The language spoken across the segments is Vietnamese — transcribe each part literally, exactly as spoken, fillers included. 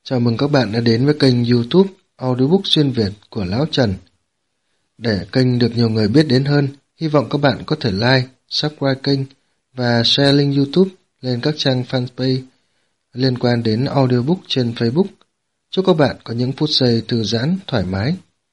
Chào mừng các bạn đã đến với kênh YouTube Audiobook Xuyên Việt của Lão Trần. Để kênh được nhiều người biết đến hơn, hy vọng các bạn có thể like, subscribe kênh và share link YouTube lên các trang fanpage liên quan đến audiobook trên Facebook. Chúc các bạn có những phút giây thư giãn, thoải mái.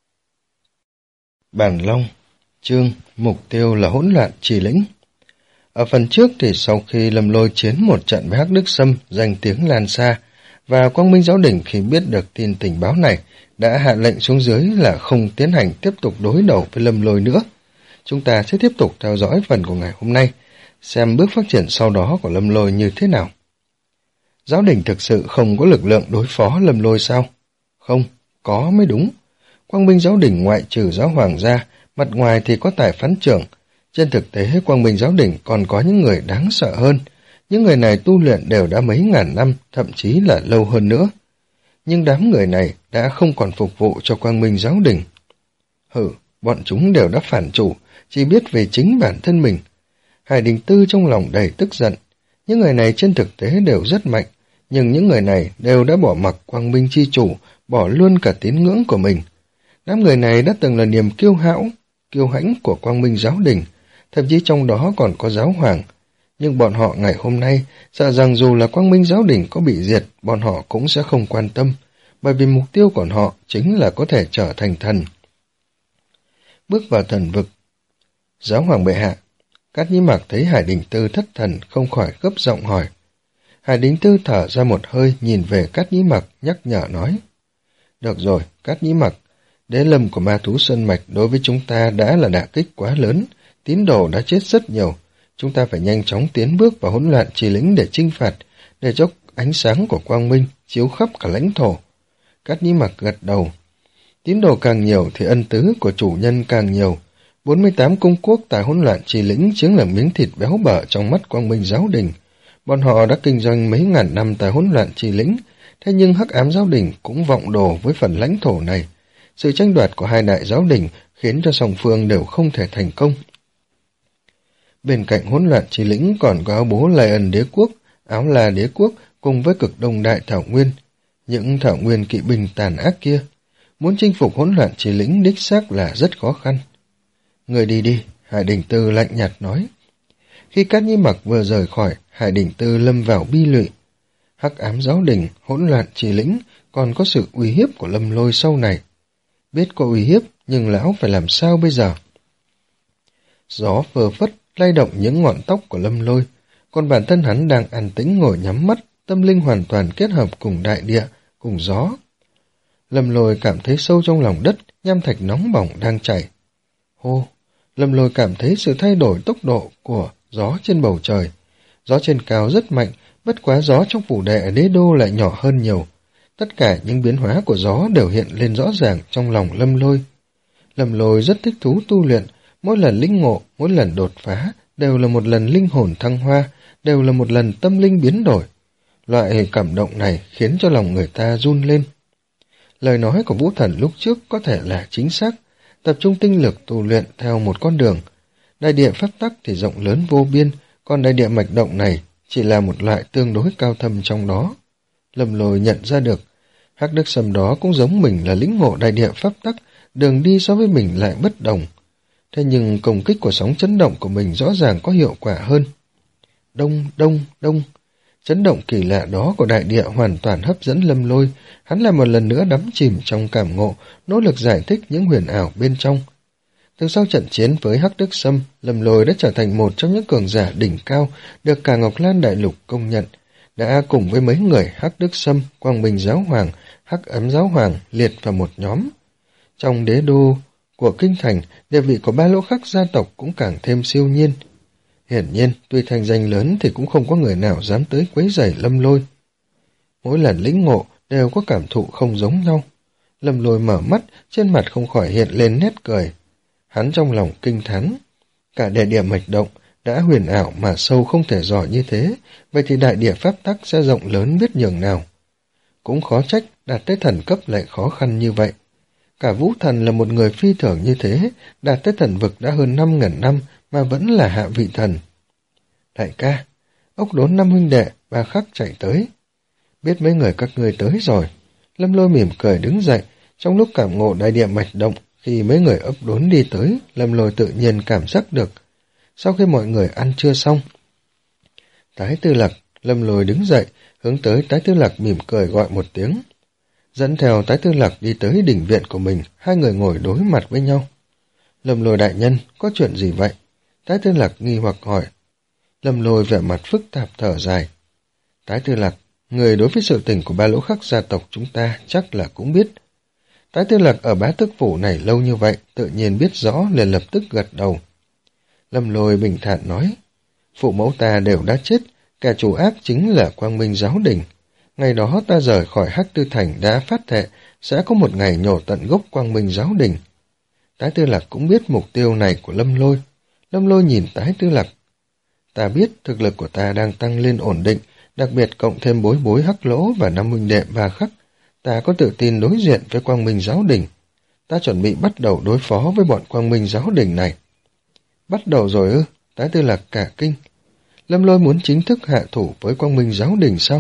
Bản Long, chương Mục tiêu là hỗn loạn trì lĩnh. Ở phần trước thì sau khi Lâm Lôi chiến một trận với Hắc Đức Sâm danh tiếng lan xa, và Quang Minh Giáo Đình khi biết được tin tình báo này đã hạ lệnh xuống dưới là không tiến hành tiếp tục đối đầu với Lâm Lôi nữa. Chúng ta sẽ tiếp tục theo dõi phần của ngày hôm nay, xem bước phát triển sau đó của Lâm Lôi như thế nào. Giáo Đình thực sự không có lực lượng đối phó Lâm Lôi sao? Không, có mới đúng. Quang Minh Giáo Đình ngoại trừ Giáo Hoàng ra, mặt ngoài thì có Tài Phán Trưởng. Trên thực tế Quang Minh Giáo Đình còn có những người đáng sợ hơn. Những người này tu luyện đều đã mấy ngàn năm, thậm chí là lâu hơn nữa. Nhưng đám người này đã không còn phục vụ cho Quang Minh Giáo Đình. Hừ, bọn chúng đều đã phản chủ, chỉ biết về chính bản thân mình. Hải Đình Tư trong lòng đầy tức giận. Những người này trên thực tế đều rất mạnh, nhưng những người này đều đã bỏ mặc Quang Minh chi chủ, bỏ luôn cả tín ngưỡng của mình. Đám người này đã từng là niềm kiêu hãnh, kiêu hãnh của Quang Minh Giáo Đình, thậm chí trong đó còn có Giáo Hoàng. Nhưng bọn họ ngày hôm nay sợ rằng dù là Quang Minh Giáo Đình có bị diệt, bọn họ cũng sẽ không quan tâm, bởi vì mục tiêu của họ chính là có thể trở thành thần. Bước vào thần vực. Giáo Hoàng bệ hạ. Cát Nhĩ Mặc thấy Hải Đình Tư thất thần không khỏi gấp giọng hỏi. Hải Đình Tư thở ra một hơi, nhìn về Cát Nhĩ Mặc nhắc nhở nói. Được rồi, Cát Nhĩ Mặc, đế lâm của ma thú sơn mạch đối với chúng ta đã là đả kích quá lớn, tín đồ đã chết rất nhiều. Chúng ta phải nhanh chóng tiến bước vào hỗn loạn trì lĩnh để chinh phạt, để cho ánh sáng của quang minh chiếu khắp cả lãnh thổ. Cát Nhĩ Mặc gật đầu. Tín đồ càng nhiều thì ân tứ của chủ nhân càng nhiều. bốn mươi tám công quốc tại hỗn loạn trì lĩnh chính là miếng thịt béo bở trong mắt Quang Minh Giáo Đình. Bọn họ đã kinh doanh mấy ngàn năm tại hỗn loạn trì lĩnh, thế nhưng Hắc Ám Giáo Đình cũng vọng đồ với phần lãnh thổ này. Sự tranh đoạt của hai đại giáo đình khiến cho song phương đều không thể thành công. Bên cạnh hỗn loạn trì lĩnh còn có áo bố Lai Ân Đế Quốc, Áo La Đế Quốc cùng với cực đông đại thảo nguyên. Những thảo nguyên kỵ binh tàn ác kia, muốn chinh phục hỗn loạn trì lĩnh đích xác là rất khó khăn. Người đi đi, Hải Đình Tư lạnh nhạt nói. Khi Cát Nhĩ Mặc vừa rời khỏi, Hải Đình Tư lâm vào bi lụy. Hắc Ám Giáo Đình, hỗn loạn trì lĩnh, còn có sự uy hiếp của Lâm Lôi sau này. Biết có uy hiếp, nhưng lão phải làm sao bây giờ? Gió phơ phất lay động những ngọn tóc của Lâm Lôi, còn bản thân hắn đang an tĩnh ngồi nhắm mắt, tâm linh hoàn toàn kết hợp cùng đại địa, cùng gió. Lâm Lôi cảm thấy sâu trong lòng đất, nham thạch nóng bỏng đang chảy. Hô, Lâm Lôi cảm thấy sự thay đổi tốc độ của gió trên bầu trời. Gió trên cao rất mạnh, bất quá gió trong phủ đệ ở đế đô lại nhỏ hơn nhiều. Tất cả những biến hóa của gió đều hiện lên rõ ràng trong lòng Lâm Lôi. Lâm Lôi rất thích thú tu luyện, mỗi lần linh ngộ, mỗi lần đột phá, đều là một lần linh hồn thăng hoa, đều là một lần tâm linh biến đổi. Loại cảm động này khiến cho lòng người ta run lên. Lời nói của Vũ Thần lúc trước có thể là chính xác, tập trung tinh lực tu luyện theo một con đường. Đại địa pháp tắc thì rộng lớn vô biên, còn đại địa mạch động này chỉ là một loại tương đối cao thâm trong đó. Lâm Lôi nhận ra được, Hắc Đức Sâm đó cũng giống mình là lĩnh ngộ đại địa pháp tắc, đường đi so với mình lại bất đồng. Thế nhưng công kích của sóng chấn động của mình rõ ràng có hiệu quả hơn. Đông, đông, đông. Chấn động kỳ lạ đó của đại địa hoàn toàn hấp dẫn Lâm Lôi. Hắn lại một lần nữa đắm chìm trong cảm ngộ, nỗ lực giải thích những huyền ảo bên trong. Từ sau trận chiến với Hắc Đức Sâm, Lâm Lôi đã trở thành một trong những cường giả đỉnh cao được cả Ngọc Lan Đại Lục công nhận, đã cùng với mấy người Hắc Đức Sâm, Quang Minh Giáo Hoàng, Hắc Ám Giáo Hoàng liệt vào một nhóm. Trong đế đô của kinh thành, địa vị của ba lỗ khắc gia tộc cũng càng thêm siêu nhiên. Hiển nhiên, tuy thành danh lớn thì cũng không có người nào dám tới quấy rầy Lâm Lôi. Mỗi lần lĩnh ngộ đều có cảm thụ không giống nhau. Lâm Lôi mở mắt, trên mặt không khỏi hiện lên nét cười. Hắn trong lòng kinh thán. Cả địa địa mạch động đã huyền ảo mà sâu không thể dò như thế, vậy thì đại địa pháp tắc sẽ rộng lớn biết nhường nào. Cũng khó trách đạt tới thần cấp lại khó khăn như vậy. Cả Vũ Thần là một người phi thường như thế, đạt tới thần vực đã hơn năm ngàn năm mà vẫn là hạ vị thần. Đại ca, ốc đốn năm huynh đệ, ba khắc chạy tới. Biết mấy người các ngươi tới rồi. Lâm Lôi mỉm cười đứng dậy, trong lúc cảm ngộ đại địa mạch động, khi mấy người ấp đốn đi tới, Lâm Lôi tự nhiên cảm giác được. Sau khi mọi người ăn trưa xong, Tái Tư Lạc, Lâm Lôi đứng dậy, hướng tới Tái Tư Lạc mỉm cười gọi một tiếng. Dẫn theo Tái Tư Lạc đi tới đỉnh viện của mình, hai người ngồi đối mặt với nhau. Lâm Lôi đại nhân, có chuyện gì vậy? Tái Tư Lạc nghi hoặc hỏi. Lâm Lôi vẻ mặt phức tạp thở dài. Tái Tư Lạc, người đối với sự tình của Ba Lỗ Khắc gia tộc chúng ta chắc là cũng biết. Tái Tư Lạc ở Bá Tước Phủ này lâu như vậy, tự nhiên biết rõ liền lập tức gật đầu. Lâm Lôi bình thản nói, phụ mẫu ta đều đã chết, kẻ chủ ác chính là Quang Minh Giáo Đình. Ngày đó ta rời khỏi Hắc Tư Thành đã phát thệ sẽ có một ngày nhổ tận gốc Quang Minh Giáo Đình. Tái Tư Lạc cũng biết mục tiêu này của Lâm Lôi. Lâm Lôi nhìn Tái Tư Lạc. Ta biết thực lực của ta đang tăng lên ổn định, đặc biệt cộng thêm Bối Bối, Hắc Lỗ và năm huynh đệ Ba Khắc. Ta có tự tin đối diện với Quang Minh Giáo Đình. Ta chuẩn bị bắt đầu đối phó với bọn Quang Minh Giáo Đình này. Bắt đầu rồi ư? Tái Tư Lạc cả kinh. Lâm Lôi muốn chính thức hạ thủ với Quang Minh Giáo Đình sao?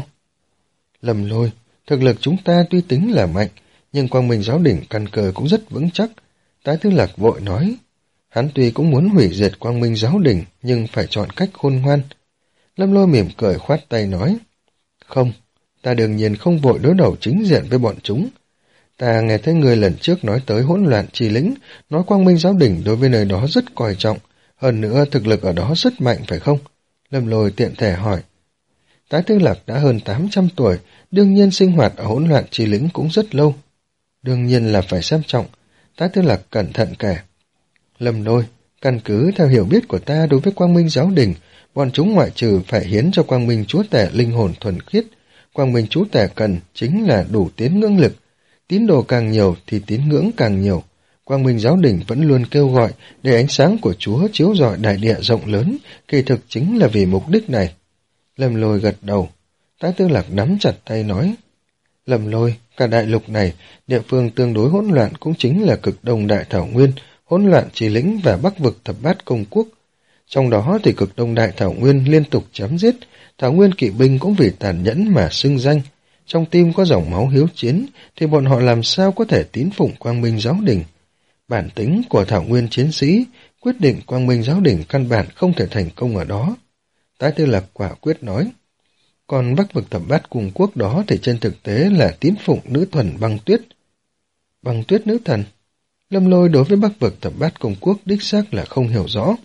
Lâm Lôi, thực lực chúng ta tuy tính là mạnh, nhưng Quang Minh Giáo Đình căn cơ cũng rất vững chắc. Tái Tư Lạc vội nói, hắn tuy cũng muốn hủy diệt Quang Minh Giáo Đình, nhưng phải chọn cách khôn ngoan. Lâm Lôi mỉm cười khoát tay nói, không, ta đương nhiên không vội đối đầu chính diện với bọn chúng. Ta nghe thấy người lần trước nói tới hỗn loạn chi lĩnh, nói Quang Minh Giáo Đình đối với nơi đó rất coi trọng, hơn nữa thực lực ở đó rất mạnh phải không? Lâm Lôi tiện thể hỏi. Tái Tư Lạc đã hơn tám trăm tuổi, đương nhiên sinh hoạt ở hỗn loạn chi lĩnh cũng rất lâu. Đương nhiên là phải xem trọng. Tái Tư Lạc cẩn thận kể. Lâm Lôi, căn cứ theo hiểu biết của ta đối với Quang Minh Giáo Đình, bọn chúng ngoại trừ phải hiến cho Quang Minh Chúa Tể linh hồn thuần khiết, Quang Minh Chúa Tể cần chính là đủ tín ngưỡng lực. Tín đồ càng nhiều thì tín ngưỡng càng nhiều. Quang Minh Giáo Đình vẫn luôn kêu gọi để ánh sáng của Chúa chiếu rọi đại địa rộng lớn, kỳ thực chính là vì mục đích này. Lâm Lôi gật đầu. Tái Tư Lạc nắm chặt tay nói, Lâm Lôi, cả đại lục này, địa phương tương đối hỗn loạn cũng chính là cực đông đại thảo nguyên, hỗn loạn trì lĩnh và bắc vực thập bát công quốc. Trong đó thì cực đông đại thảo nguyên liên tục chém giết, thảo nguyên kỵ binh cũng vì tàn nhẫn mà xưng danh. Trong tim có dòng máu hiếu chiến, thì bọn họ làm sao có thể tín phụng Quang Minh Giáo Đình. Bản tính của thảo nguyên chiến sĩ quyết định Quang Minh Giáo Đình căn bản không thể thành công ở đó. Tái Tư Lạc quả quyết nói. Còn bắc vực thập bát cung quốc đó thì trên thực tế là tín phụng nữ thần băng tuyết. Băng tuyết nữ thần? Lâm Lôi đối với bắc vực thập bát cung quốc đích xác là không hiểu rõ.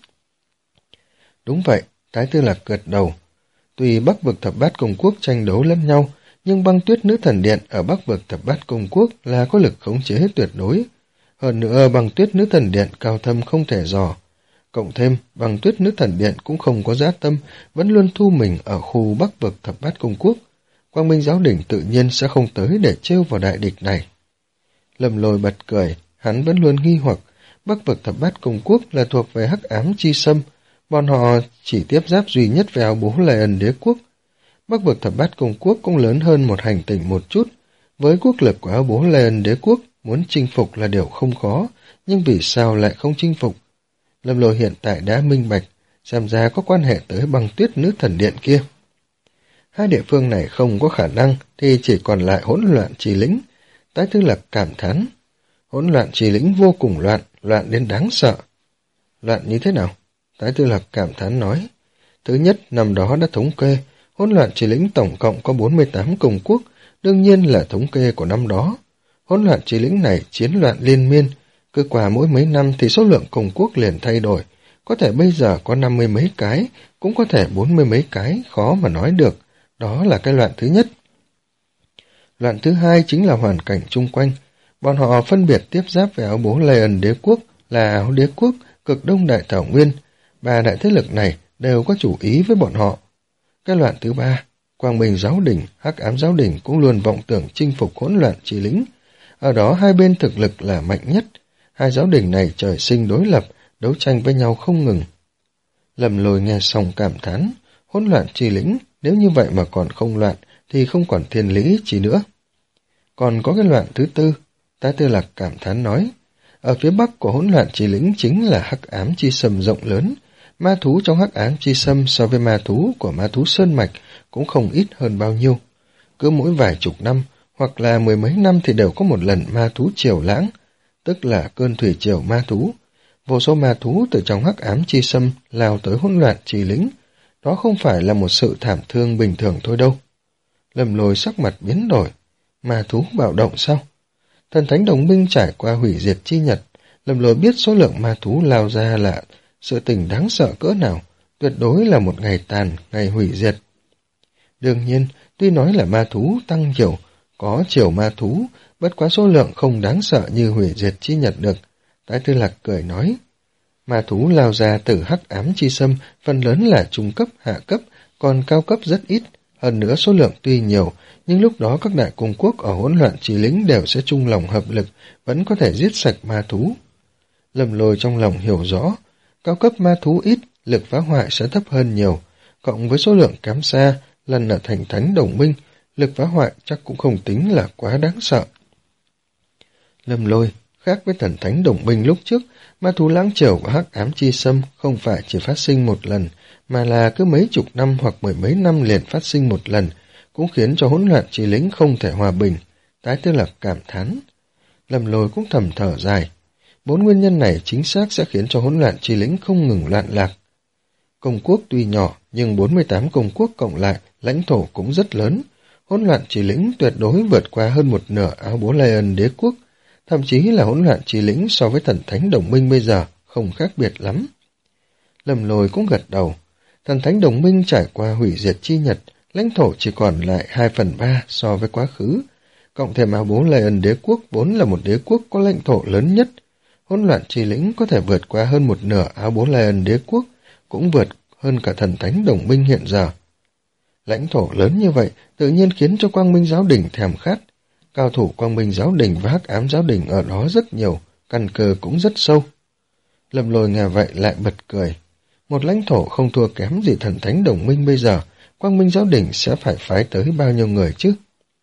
Đúng vậy, Tái Tư Lạc gật đầu. Tuy bắc vực thập bát cung quốc tranh đấu lẫn nhau, nhưng băng tuyết nữ thần điện ở bắc vực thập bát cung quốc là có lực khống chế tuyệt đối. Hơn nữa băng tuyết nữ thần điện cao thâm không thể dò. Cộng thêm, băng tuyết nữ thần điện cũng không có dã tâm, vẫn luôn thu mình ở khu bắc vực thập bát công quốc. Quang Minh Giáo Đình tự nhiên sẽ không tới để trêu vào đại địch này. Lâm Lôi bật cười, hắn vẫn luôn nghi hoặc, bắc vực thập bát công quốc là thuộc về hắc ám chi sâm, bọn họ chỉ tiếp giáp duy nhất với áo bố Lê Ân đế quốc. Bắc vực thập bát công quốc cũng lớn hơn một hành tinh một chút, với quốc lực của áo bố Lê Ân đế quốc, muốn chinh phục là điều không khó, nhưng vì sao lại không chinh phục? Lâm Lôi hiện tại đã minh bạch, xem ra có quan hệ tới băng tuyết nữ thần điện kia. Hai địa phương này không có khả năng thì chỉ còn lại hỗn loạn trì lĩnh. Tái Tư Lạc cảm thán, hỗn loạn trì lĩnh vô cùng loạn, loạn đến đáng sợ. Loạn như thế nào? Tái Tư Lạc cảm thán nói. Thứ nhất, năm đó đã thống kê, hỗn loạn trì lĩnh tổng cộng có bốn mươi tám công quốc, đương nhiên là thống kê của năm đó. Hỗn loạn trì lĩnh này chiến loạn liên miên, cứ qua mỗi mấy năm thì số lượng công quốc liền thay đổi, có thể bây giờ có năm mươi mấy cái, cũng có thể bốn mươi mấy cái, khó mà nói được, đó là cái loạn thứ nhất. Loạn thứ hai chính là hoàn cảnh chung quanh, bọn họ phân biệt tiếp giáp với áo bố Lê Ân đế quốc là áo đế quốc, cực đông đại thảo nguyên, ba đại thế lực này đều có chủ ý với bọn họ. Cái loạn thứ ba, Quang Minh Giáo Đình, Hắc Ám Giáo Đình cũng luôn vọng tưởng chinh phục hỗn loạn trì lĩnh, ở đó hai bên thực lực là mạnh nhất. Hai giáo đình này trời sinh đối lập, đấu tranh với nhau không ngừng. Lâm Lôi nghe xong cảm thán, hỗn loạn trì lĩnh, nếu như vậy mà còn không loạn, thì không còn thiên lý chỉ nữa. Còn có cái loạn thứ tư, Tái Tư Lạc cảm thán nói, ở phía bắc của hỗn loạn trì lĩnh chính là hắc ám chi sâm rộng lớn, ma thú trong hắc ám chi sâm so với ma thú của ma thú sơn mạch cũng không ít hơn bao nhiêu. Cứ mỗi vài chục năm, hoặc là mười mấy năm thì đều có một lần ma thú triều lãng, tức là cơn thủy triều ma thú. Vô số ma thú từ trong hắc ám chi xâm lao tới hỗn loạn trì lĩnh. Đó không phải là một sự thảm thương bình thường thôi đâu. Lâm Lôi sắc mặt biến đổi. Ma thú bạo động sao? Thần thánh đồng minh trải qua hủy diệt chi nhật. Lâm Lôi biết số lượng ma thú lao ra là sự tình đáng sợ cỡ nào, tuyệt đối là một ngày tàn, ngày hủy diệt. Đương nhiên, tuy nói là ma thú tăng nhiều, có chiều ma thú, bất quá số lượng không đáng sợ như hủy diệt chi nhật được. Tái Tư Lạc cười nói, ma thú lao ra từ hắc ám chi xâm, phần lớn là trung cấp, hạ cấp, còn cao cấp rất ít. Hơn nữa số lượng tuy nhiều, nhưng lúc đó các đại cung quốc ở hỗn loạn trì lĩnh đều sẽ chung lòng hợp lực, vẫn có thể giết sạch ma thú. Lâm Lôi trong lòng hiểu rõ, cao cấp ma thú ít, lực phá hoại sẽ thấp hơn nhiều, cộng với số lượng kém xa, lần ở thành thánh đồng minh, lực phá hoại chắc cũng không tính là quá đáng sợ. Lâm Lôi, khác với thần thánh đồng minh lúc trước, ma thú lãng triều và hắc ám chi xâm không phải chỉ phát sinh một lần, mà là cứ mấy chục năm hoặc mười mấy năm liền phát sinh một lần, cũng khiến cho hỗn loạn trì lĩnh không thể hòa bình. Tái Tư Lạc cảm thán. Lâm Lôi cũng thầm thở dài. Bốn nguyên nhân này chính xác sẽ khiến cho hỗn loạn trì lĩnh không ngừng loạn lạc. Công quốc tuy nhỏ, nhưng bốn mươi tám công quốc cộng lại, lãnh thổ cũng rất lớn. Hỗn loạn trì lĩnh tuyệt đối vượt qua hơn một nửa áo bố Lion đế quốc, thậm chí là hỗn loạn trì lĩnh so với thần thánh đồng minh bây giờ không khác biệt lắm. Lâm Lôi cũng gật đầu. Thần thánh đồng minh trải qua hủy diệt chi nhật, lãnh thổ chỉ còn lại hai phần ba so với quá khứ. Cộng thêm áo bố Lion đế quốc vốn là một đế quốc có lãnh thổ lớn nhất. Hỗn loạn trì lĩnh có thể vượt qua hơn một nửa áo bố Lion đế quốc, cũng vượt hơn cả thần thánh đồng minh hiện giờ. Lãnh thổ lớn như vậy tự nhiên khiến cho Quang Minh giáo đình thèm khát. Cao thủ Quang Minh giáo đình và hắc ám giáo đình ở đó rất nhiều, căn cơ cũng rất sâu. Lâm Lôi nghe vậy lại bật cười. Một lãnh thổ không thua kém gì thần thánh đồng minh bây giờ, Quang Minh giáo đình sẽ phải phái tới bao nhiêu người chứ?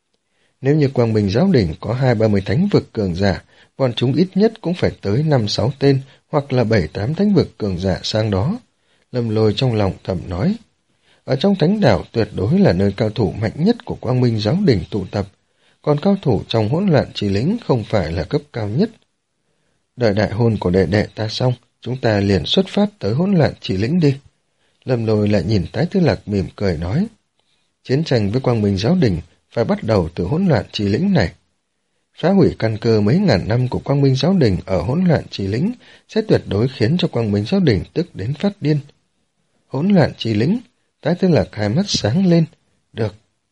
Nếu như Quang Minh giáo đình có hai ba mươi thánh vực cường giả, bọn chúng ít nhất cũng phải tới năm sáu tên hoặc là bảy tám thánh vực cường giả sang đó. Lâm Lôi trong lòng thầm nói. Ở trong thánh đảo tuyệt đối là nơi cao thủ mạnh nhất của Quang Minh giáo đình tụ tập, còn cao thủ trong hỗn loạn trì lĩnh không phải là cấp cao nhất. Đợi đại hôn của đệ đệ ta xong, chúng ta liền xuất phát tới hỗn loạn trì lĩnh đi. Lâm Lôi lại nhìn Tái Tư Lạc mỉm cười nói. Chiến tranh với Quang Minh giáo đình phải bắt đầu từ hỗn loạn trì lĩnh này. Phá hủy căn cơ mấy ngàn năm của Quang Minh giáo đình ở hỗn loạn trì lĩnh sẽ tuyệt đối khiến cho Quang Minh giáo đình tức đến phát điên. Hỗn loạn trì lĩnh, Tái Tư Lạc hai mắt sáng lên. Được.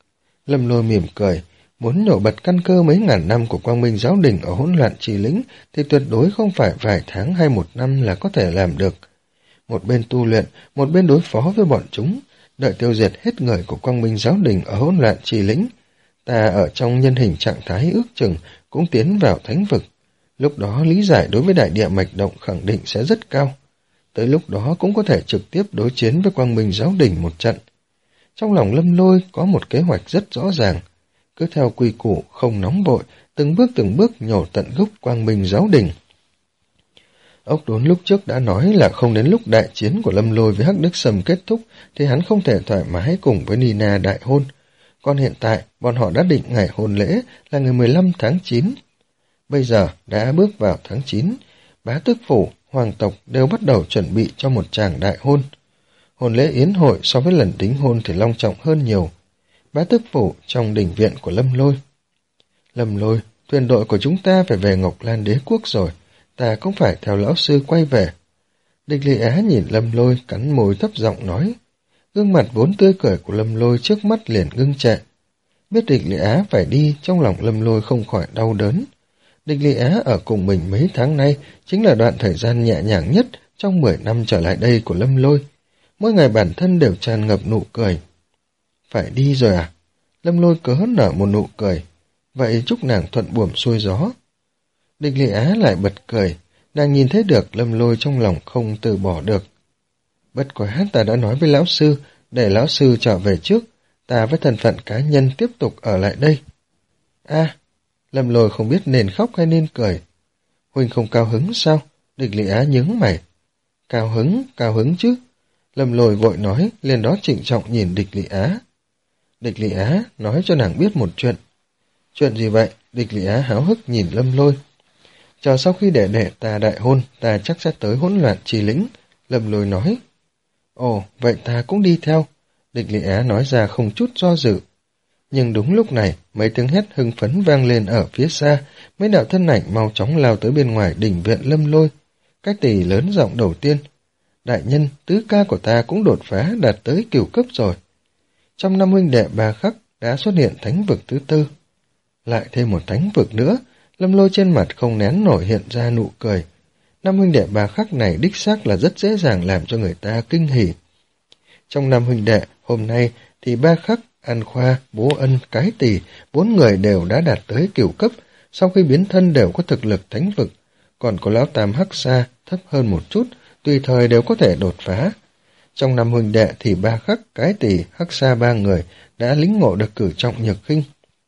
Lâm Lôi mỉm cười. Muốn nổ bật căn cơ mấy ngàn năm của Quang Minh giáo đình ở hỗn loạn trì lĩnh thì tuyệt đối không phải vài tháng hay một năm là có thể làm được. Một bên tu luyện, một bên đối phó với bọn chúng, đợi tiêu diệt hết người của Quang Minh giáo đình ở hỗn loạn trì lĩnh. Ta ở trong nhân hình trạng thái ước chừng cũng tiến vào thánh vực. Lúc đó lý giải đối với đại địa mạch động khẳng định sẽ rất cao. Tới lúc đó cũng có thể trực tiếp đối chiến với Quang Minh giáo đình một trận. Trong lòng Lâm Lôi có một kế hoạch rất rõ ràng. Cứ theo quy củ không nóng vội, từng bước từng bước nhổ tận gốc Quang Minh giáo đình. Ốc Đốn lúc trước đã nói là không đến lúc đại chiến của Lâm Lôi với Hắc Đức Sâm kết thúc thì hắn không thể thoải mái cùng với Nina đại hôn. Còn hiện tại, bọn họ đã định ngày hôn lễ là ngày mười lăm tháng chín. Bây giờ đã bước vào tháng chín, bá tước phủ, hoàng tộc đều bắt đầu chuẩn bị cho một tràng đại hôn. Hôn lễ yến hội so với lần đính hôn thì long trọng hơn nhiều. Bá tước phủ trong đình viện của Lâm Lôi. Lâm Lôi, thuyền đội của chúng ta phải về Ngọc Lan đế quốc rồi, ta cũng phải theo lão sư quay về. Địch Lệ Á nhìn Lâm Lôi cắn môi thấp giọng nói. Gương mặt vốn tươi cười của Lâm Lôi trước mắt liền ngưng trệ. Biết Địch Lệ Á phải đi, trong lòng Lâm Lôi không khỏi đau đớn. Địch Lệ Á ở cùng mình mấy tháng nay chính là đoạn thời gian nhẹ nhàng nhất trong mười năm trở lại đây của Lâm Lôi. Mỗi ngày bản thân đều tràn ngập nụ cười. Phải đi rồi à? Lâm Lôi cớ nở một nụ cười. Vậy chúc nàng thuận buồm xuôi gió. Địch Lệ Á lại bật cười. Nàng nhìn thấy được Lâm Lôi trong lòng không từ bỏ được. Bất quá ta đã nói với lão sư, để lão sư trở về trước, ta với thân phận cá nhân tiếp tục ở lại đây. A, à, Lâm Lôi không biết nên khóc hay nên cười. Huynh không cao hứng sao? Địch Lệ Á nhướng mày. Cao hứng, cao hứng chứ. Lâm Lôi vội nói, liền đó trịnh trọng nhìn Địch Lệ Á. Địch Lệ Á nói cho nàng biết một chuyện. Chuyện gì vậy? Địch Lị Á háo hức nhìn Lâm Lôi. Chờ sau khi đệ đệ ta đại hôn, ta chắc sẽ tới hỗn loạn trì lĩnh, Lâm Lôi nói. Ồ, vậy ta cũng đi theo, Địch Lị Á nói ra không chút do dự. Nhưng đúng lúc này, mấy tiếng hét hưng phấn vang lên ở phía xa, mấy đạo thân ảnh mau chóng lao tới bên ngoài đỉnh viện Lâm Lôi. Cái tỷ lớn giọng đầu tiên. Đại nhân, tứ ca của ta cũng đột phá đạt tới cửu cấp rồi. Trong năm huynh đệ Ba Khắc đã xuất hiện thánh vực thứ tư. Lại thêm một thánh vực nữa, Lâm Lôi trên mặt không nén nổi hiện ra nụ cười. Năm huynh đệ Ba Khắc này đích xác là rất dễ dàng làm cho người ta kinh hỉ. Trong năm huynh đệ, hôm nay thì Ba Khắc, An Khoa, Bố Ân, Cái Tỳ, bốn người đều đã đạt tới cửu cấp, sau khi biến thân đều có thực lực thánh vực, còn có Lão Tam Hắc Sa thấp hơn một chút, tùy thời đều có thể đột phá. Trong năm huynh đệ thì Ba Khắc, Cái Tỳ, Hắc Sa ba người đã lĩnh ngộ được cử trọng nhược khinh.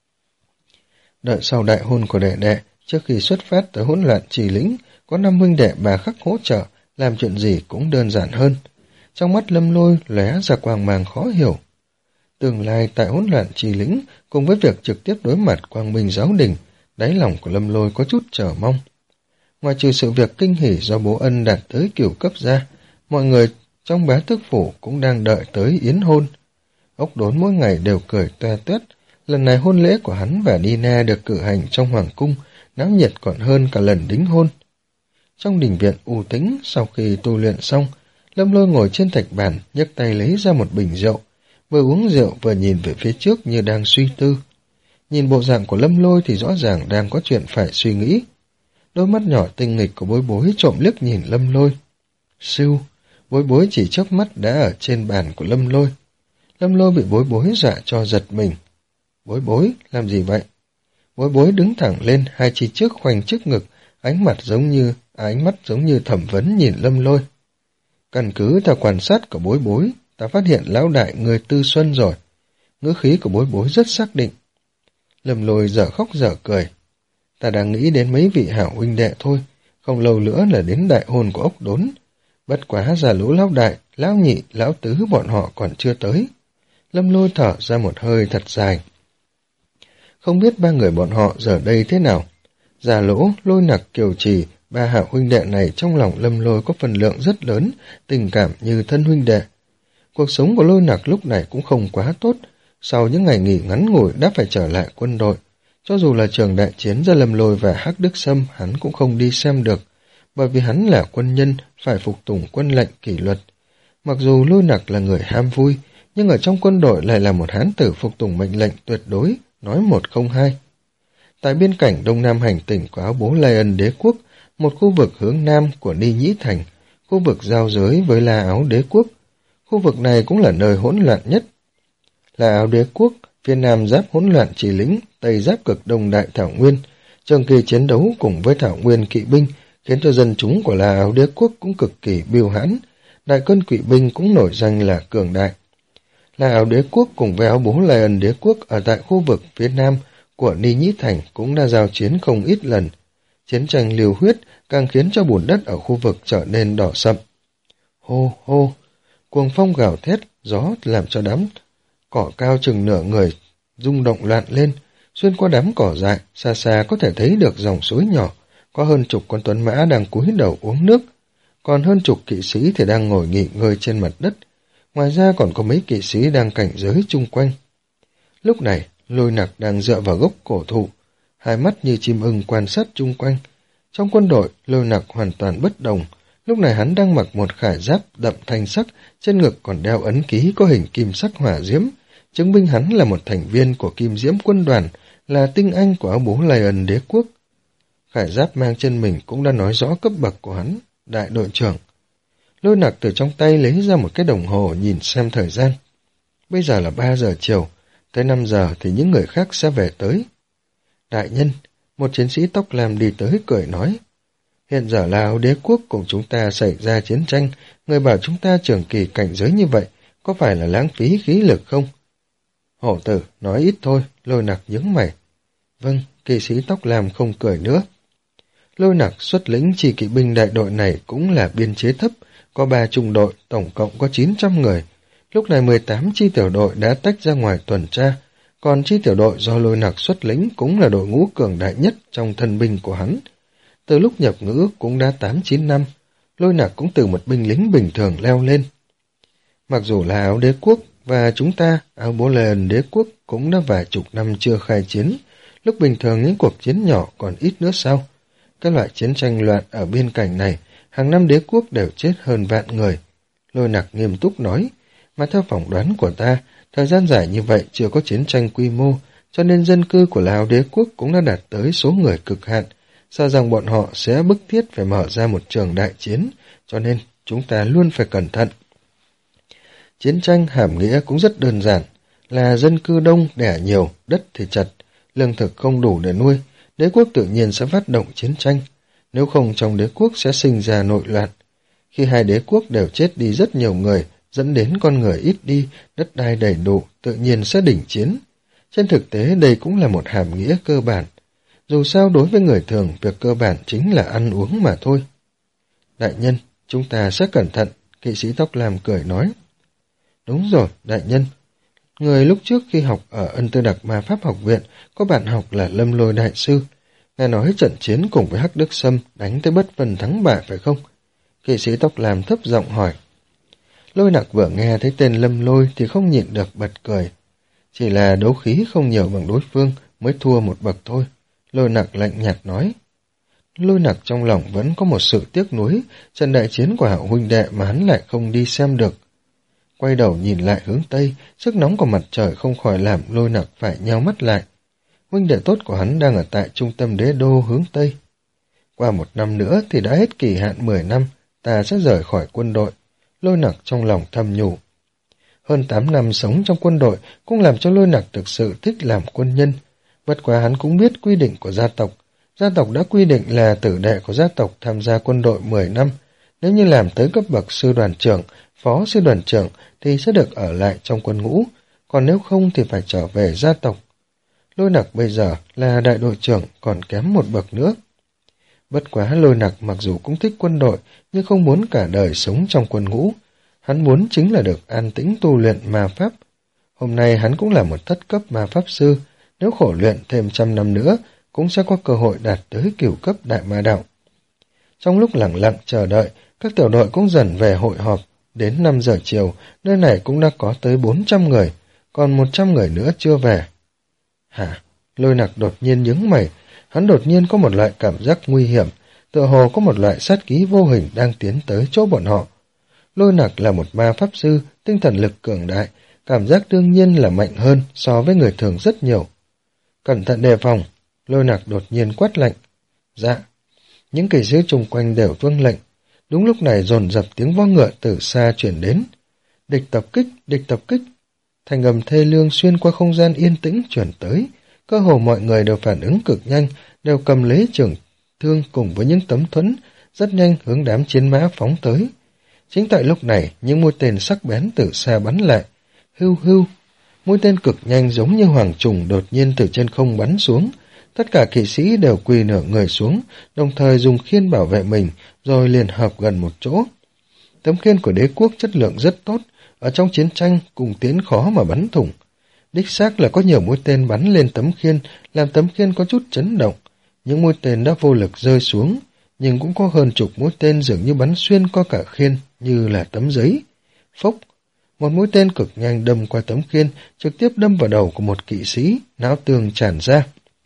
Đợi sau đại hôn của đệ đệ, trước khi xuất phát tới hỗn loạn trì lĩnh, có năm huynh đệ Ba Khắc hỗ trợ, làm chuyện gì cũng đơn giản hơn. Trong mắt Lâm Lôi lóe ra quang mang khó hiểu. Tương lai tại hỗn loạn trì lĩnh, cùng với việc trực tiếp đối mặt Quang Minh giáo đình, đáy lòng của Lâm Lôi có chút chờ mong. Ngoài trừ sự việc kinh hỉ do Bố Ân đạt tới cửu cấp ra, mọi người trong Bá Tước phủ cũng đang đợi tới yến hôn. Ốc Đốn mỗi ngày đều cười toe toét. Lần này hôn lễ của hắn và Nina được cử hành trong hoàng cung, náo nhiệt còn hơn cả lần đính hôn. Trong đình viện u tĩnh, sau khi tu luyện xong, Lâm Lôi ngồi trên thạch bàn, nhấc tay lấy ra một bình rượu, vừa uống rượu vừa nhìn về phía trước như đang suy tư. Nhìn bộ dạng của Lâm Lôi thì rõ ràng đang có chuyện phải suy nghĩ. Đôi mắt nhỏ tinh nghịch của Bối Bối trộm liếc nhìn Lâm Lôi. Sưu, Bối Bối chỉ chớp mắt đã ở trên bàn của Lâm Lôi. Lâm Lôi bị Bối Bối dọa cho giật mình. Bối Bối, làm gì vậy? Bối Bối đứng thẳng lên, hai chi trước khoanh trước ngực, ánh mặt giống như, ánh mắt giống như thẩm vấn nhìn Lâm Lôi. Căn cứ theo quan sát của Bối Bối, ta phát hiện lão đại người tư xuân rồi. Ngữ khí của Bối Bối rất xác định. Lâm Lôi dở khóc dở cười. Ta đang nghĩ đến mấy vị hảo huynh đệ thôi, không lâu nữa là đến đại hôn của Ốc Đốn. Bất quá già lũ lão đại, lão nhị, lão tứ bọn họ còn chưa tới. Lâm Lôi thở ra một hơi thật dài. Không biết ba người bọn họ giờ đây thế nào. Già Lỗ, Lôi Nặc, Kiều Trì, ba hảo huynh đệ này trong lòng Lâm Lôi có phần lượng rất lớn, tình cảm như thân huynh đệ. Cuộc sống của Lôi Nặc lúc này cũng không quá tốt, sau những ngày nghỉ ngắn ngủi đã phải trở lại quân đội. Cho dù là trường đại chiến ra Lâm Lôi và Hắc Đức Sâm, hắn cũng không đi xem được, bởi vì hắn là quân nhân, phải phục tùng quân lệnh kỷ luật. Mặc dù Lôi Nặc là người ham vui, nhưng ở trong quân đội lại là một hán tử phục tùng mệnh lệnh tuyệt đối, nói một không hai. Tại biên cảnh đông nam hành tỉnh của Áo Bố Lai Ân Đế quốc, một khu vực hướng nam của Ni Nhĩ Thành, khu vực giao giới với La Áo Đế quốc. Khu vực này cũng là nơi hỗn loạn nhất. La Áo Đế quốc, phía nam giáp hỗn loạn Trì Lĩnh, tây giáp cực đông đại Thảo Nguyên. Trường kỳ chiến đấu cùng với Thảo Nguyên kỵ binh khiến cho dân chúng của La Áo Đế quốc cũng cực kỳ biêu hãn. Đại quân kỵ binh cũng nổi danh là cường đại. La Áo Đế quốc cùng với Áo Bố Lai Ân Đế quốc ở tại khu vực phía nam của Ni Nhĩ Thành cũng đã giao chiến không ít lần. Chiến tranh liều huyết càng khiến cho bùn đất ở khu vực trở nên đỏ sậm. Hô hô, cuồng phong gào thét, gió làm cho đám cỏ cao chừng nửa người rung động loạn lên. Xuyên qua đám cỏ dại, xa xa có thể thấy được dòng suối nhỏ, có hơn chục con tuấn mã đang cúi đầu uống nước, còn hơn chục kỵ sĩ thì đang ngồi nghỉ ngơi trên mặt đất. Ngoài ra còn có mấy kỵ sĩ đang cảnh giới chung quanh. Lúc này, Lôi Nặc đang dựa vào gốc cổ thụ, hai mắt như chim ưng quan sát chung quanh. Trong quân đội, Lôi Nặc hoàn toàn bất đồng. Lúc này hắn đang mặc một khải giáp đậm thanh sắc, trên ngực còn đeo ấn ký có hình kim sắc hỏa diễm, chứng minh hắn là một thành viên của Kim Diễm quân đoàn, là tinh anh của Áo Bố Lai Ân Đế quốc. Khải giáp mang trên mình cũng đã nói rõ cấp bậc của hắn, đại đội trưởng. Lôi Nặc từ trong tay lấy ra một cái đồng hồ nhìn xem thời gian. Bây giờ là ba giờ chiều, tới năm giờ thì những người khác sẽ về tới. Đại nhân, một chiến sĩ tóc lam đi tới cười nói. Hiện giờ là Áo Đế quốc cùng chúng ta xảy ra chiến tranh, người bảo chúng ta trường kỳ cảnh giới như vậy, có phải là lãng phí khí lực không? Hổ tử, nói ít thôi, Lôi Nặc nhướng mày. Vâng, kỵ sĩ tóc lam không cười nữa. Lôi Nặc xuất lĩnh chỉ kỵ binh đại đội này cũng là biên chế thấp, có ba trung đội, tổng cộng có chín trăm người. Lúc này mười tám chi tiểu đội đã tách ra ngoài tuần tra, Còn chi tiểu đội do Lôi Nặc xuất lĩnh cũng là đội ngũ cường đại nhất trong thân binh của hắn. Từ lúc nhập ngũ cũng đã tám chín năm, Lôi Nặc cũng từ một binh lính bình thường leo lên. Mặc dù là Áo Đế quốc và chúng ta, Áo Bố Lền Đế quốc cũng đã vài chục năm chưa khai chiến, lúc bình thường những cuộc chiến nhỏ còn ít nữa sao? Các loại chiến tranh loạn ở biên cảnh này, hàng năm đế quốc đều chết hơn vạn người. Lôi Nặc nghiêm túc nói, mà theo phỏng đoán của ta, thời gian dài như vậy chưa có chiến tranh quy mô, cho nên dân cư của Lào Đế quốc cũng đã đạt tới số người cực hạn, sợ rằng bọn họ sẽ bức thiết phải mở ra một trường đại chiến, cho nên chúng ta luôn phải cẩn thận. Chiến tranh hàm nghĩa cũng rất đơn giản, là dân cư đông đẻ nhiều, đất thì chật, lương thực không đủ để nuôi, đế quốc tự nhiên sẽ phát động chiến tranh, nếu không trong đế quốc sẽ sinh ra nội loạn. Khi hai đế quốc đều chết đi rất nhiều người, dẫn đến con người ít đi, đất đai đầy đủ, tự nhiên sẽ đỉnh chiến. Trên thực tế đây cũng là một hàm nghĩa cơ bản. Dù sao đối với người thường, việc cơ bản chính là ăn uống mà thôi. Đại nhân, chúng ta sẽ cẩn thận, kỵ sĩ tóc lam cười nói. Đúng rồi, đại nhân. Người lúc trước khi học ở Ân Tư Đặc Ma Pháp học viện, có bạn học là Lâm Lôi đại sư. Nghe nói trận chiến cùng với Hắc Đức Sâm đánh tới bất phân thắng bại phải không? Kỵ sĩ tóc lam thấp giọng hỏi. Lôi Nặc vừa nghe thấy tên Lâm Lôi thì không nhịn được bật cười. Chỉ là đấu khí không nhiều bằng đối phương mới thua một bậc thôi. Lôi Nặc lạnh nhạt nói. Lôi Nặc trong lòng vẫn có một sự tiếc nuối, trận đại chiến của Hạo huynh đệ mà hắn lại không đi xem được. Quay đầu nhìn lại hướng Tây, sức nóng của mặt trời không khỏi làm Lôi Nặc phải nheo mắt lại. Huynh đệ tốt của hắn đang ở tại trung tâm đế đô hướng Tây. Qua một năm nữa thì đã hết kỳ hạn mười năm, ta sẽ rời khỏi quân đội. Lôi Nặc trong lòng thầm nhủ. Hơn tám năm sống trong quân đội cũng làm cho Lôi Nặc thực sự thích làm quân nhân. Bất quá hắn cũng biết quy định của gia tộc. Gia tộc đã quy định là tử đệ của gia tộc tham gia quân đội mười năm. Nếu như làm tới cấp bậc sư đoàn trưởng, phó sư đoàn trưởng thì sẽ được ở lại trong quân ngũ, còn nếu không thì phải trở về gia tộc. Lôi Nặc bây giờ là đại đội trưởng, còn kém một bậc nữa. Bất quá Lôi Nặc mặc dù cũng thích quân đội, nhưng không muốn cả đời sống trong quân ngũ. Hắn muốn chính là được an tĩnh tu luyện ma pháp. Hôm nay hắn cũng là một thất cấp ma pháp sư, nếu khổ luyện thêm trăm năm nữa, cũng sẽ có cơ hội đạt tới cửu cấp đại ma đạo. Trong lúc lặng lặng chờ đợi, các tiểu đội cũng dần về hội họp. Đến năm giờ chiều, nơi này cũng đã có tới bốn trăm người, còn một trăm người nữa chưa về. Hả? Lôi Nặc đột nhiên nhướng mày, hắn đột nhiên có một loại cảm giác nguy hiểm, tựa hồ có một loại sát khí vô hình đang tiến tới chỗ bọn họ. Lôi Nặc là một ma pháp sư, tinh thần lực cường đại, cảm giác đương nhiên là mạnh hơn so với người thường rất nhiều. Cẩn thận đề phòng, Lôi Nặc đột nhiên quát lệnh. Dạ. Những kỵ sĩ chung quanh đều tuân lệnh. Đúng lúc này dồn dập tiếng vó ngựa từ xa chuyển đến. Địch tập kích, địch tập kích. Thành âm thê lương xuyên qua không gian yên tĩnh chuyển tới. Cơ hồ mọi người đều phản ứng cực nhanh, đều cầm lấy trường thương cùng với những tấm thuẫn, rất nhanh hướng đám chiến mã phóng tới. Chính tại lúc này, những mũi tên sắc bén từ xa bắn lại. Hưu hưu, mũi tên cực nhanh giống như hoàng trùng đột nhiên từ trên không bắn xuống. Tất cả kỵ sĩ đều quỳ nửa người xuống, đồng thời dùng khiên bảo vệ mình, rồi liền hợp gần một chỗ. Tấm khiên của đế quốc chất lượng rất tốt, ở trong chiến tranh cùng tiến khó mà bắn thủng. Đích xác là có nhiều mũi tên bắn lên tấm khiên, làm tấm khiên có chút chấn động. Những mũi tên đã vô lực rơi xuống, nhưng cũng có hơn chục mũi tên dường như bắn xuyên qua cả khiên, như là tấm giấy. Phốc! Một mũi tên cực nhanh đâm qua tấm khiên, trực tiếp đâm vào đầu của một kỵ sĩ, não tường tràn ra.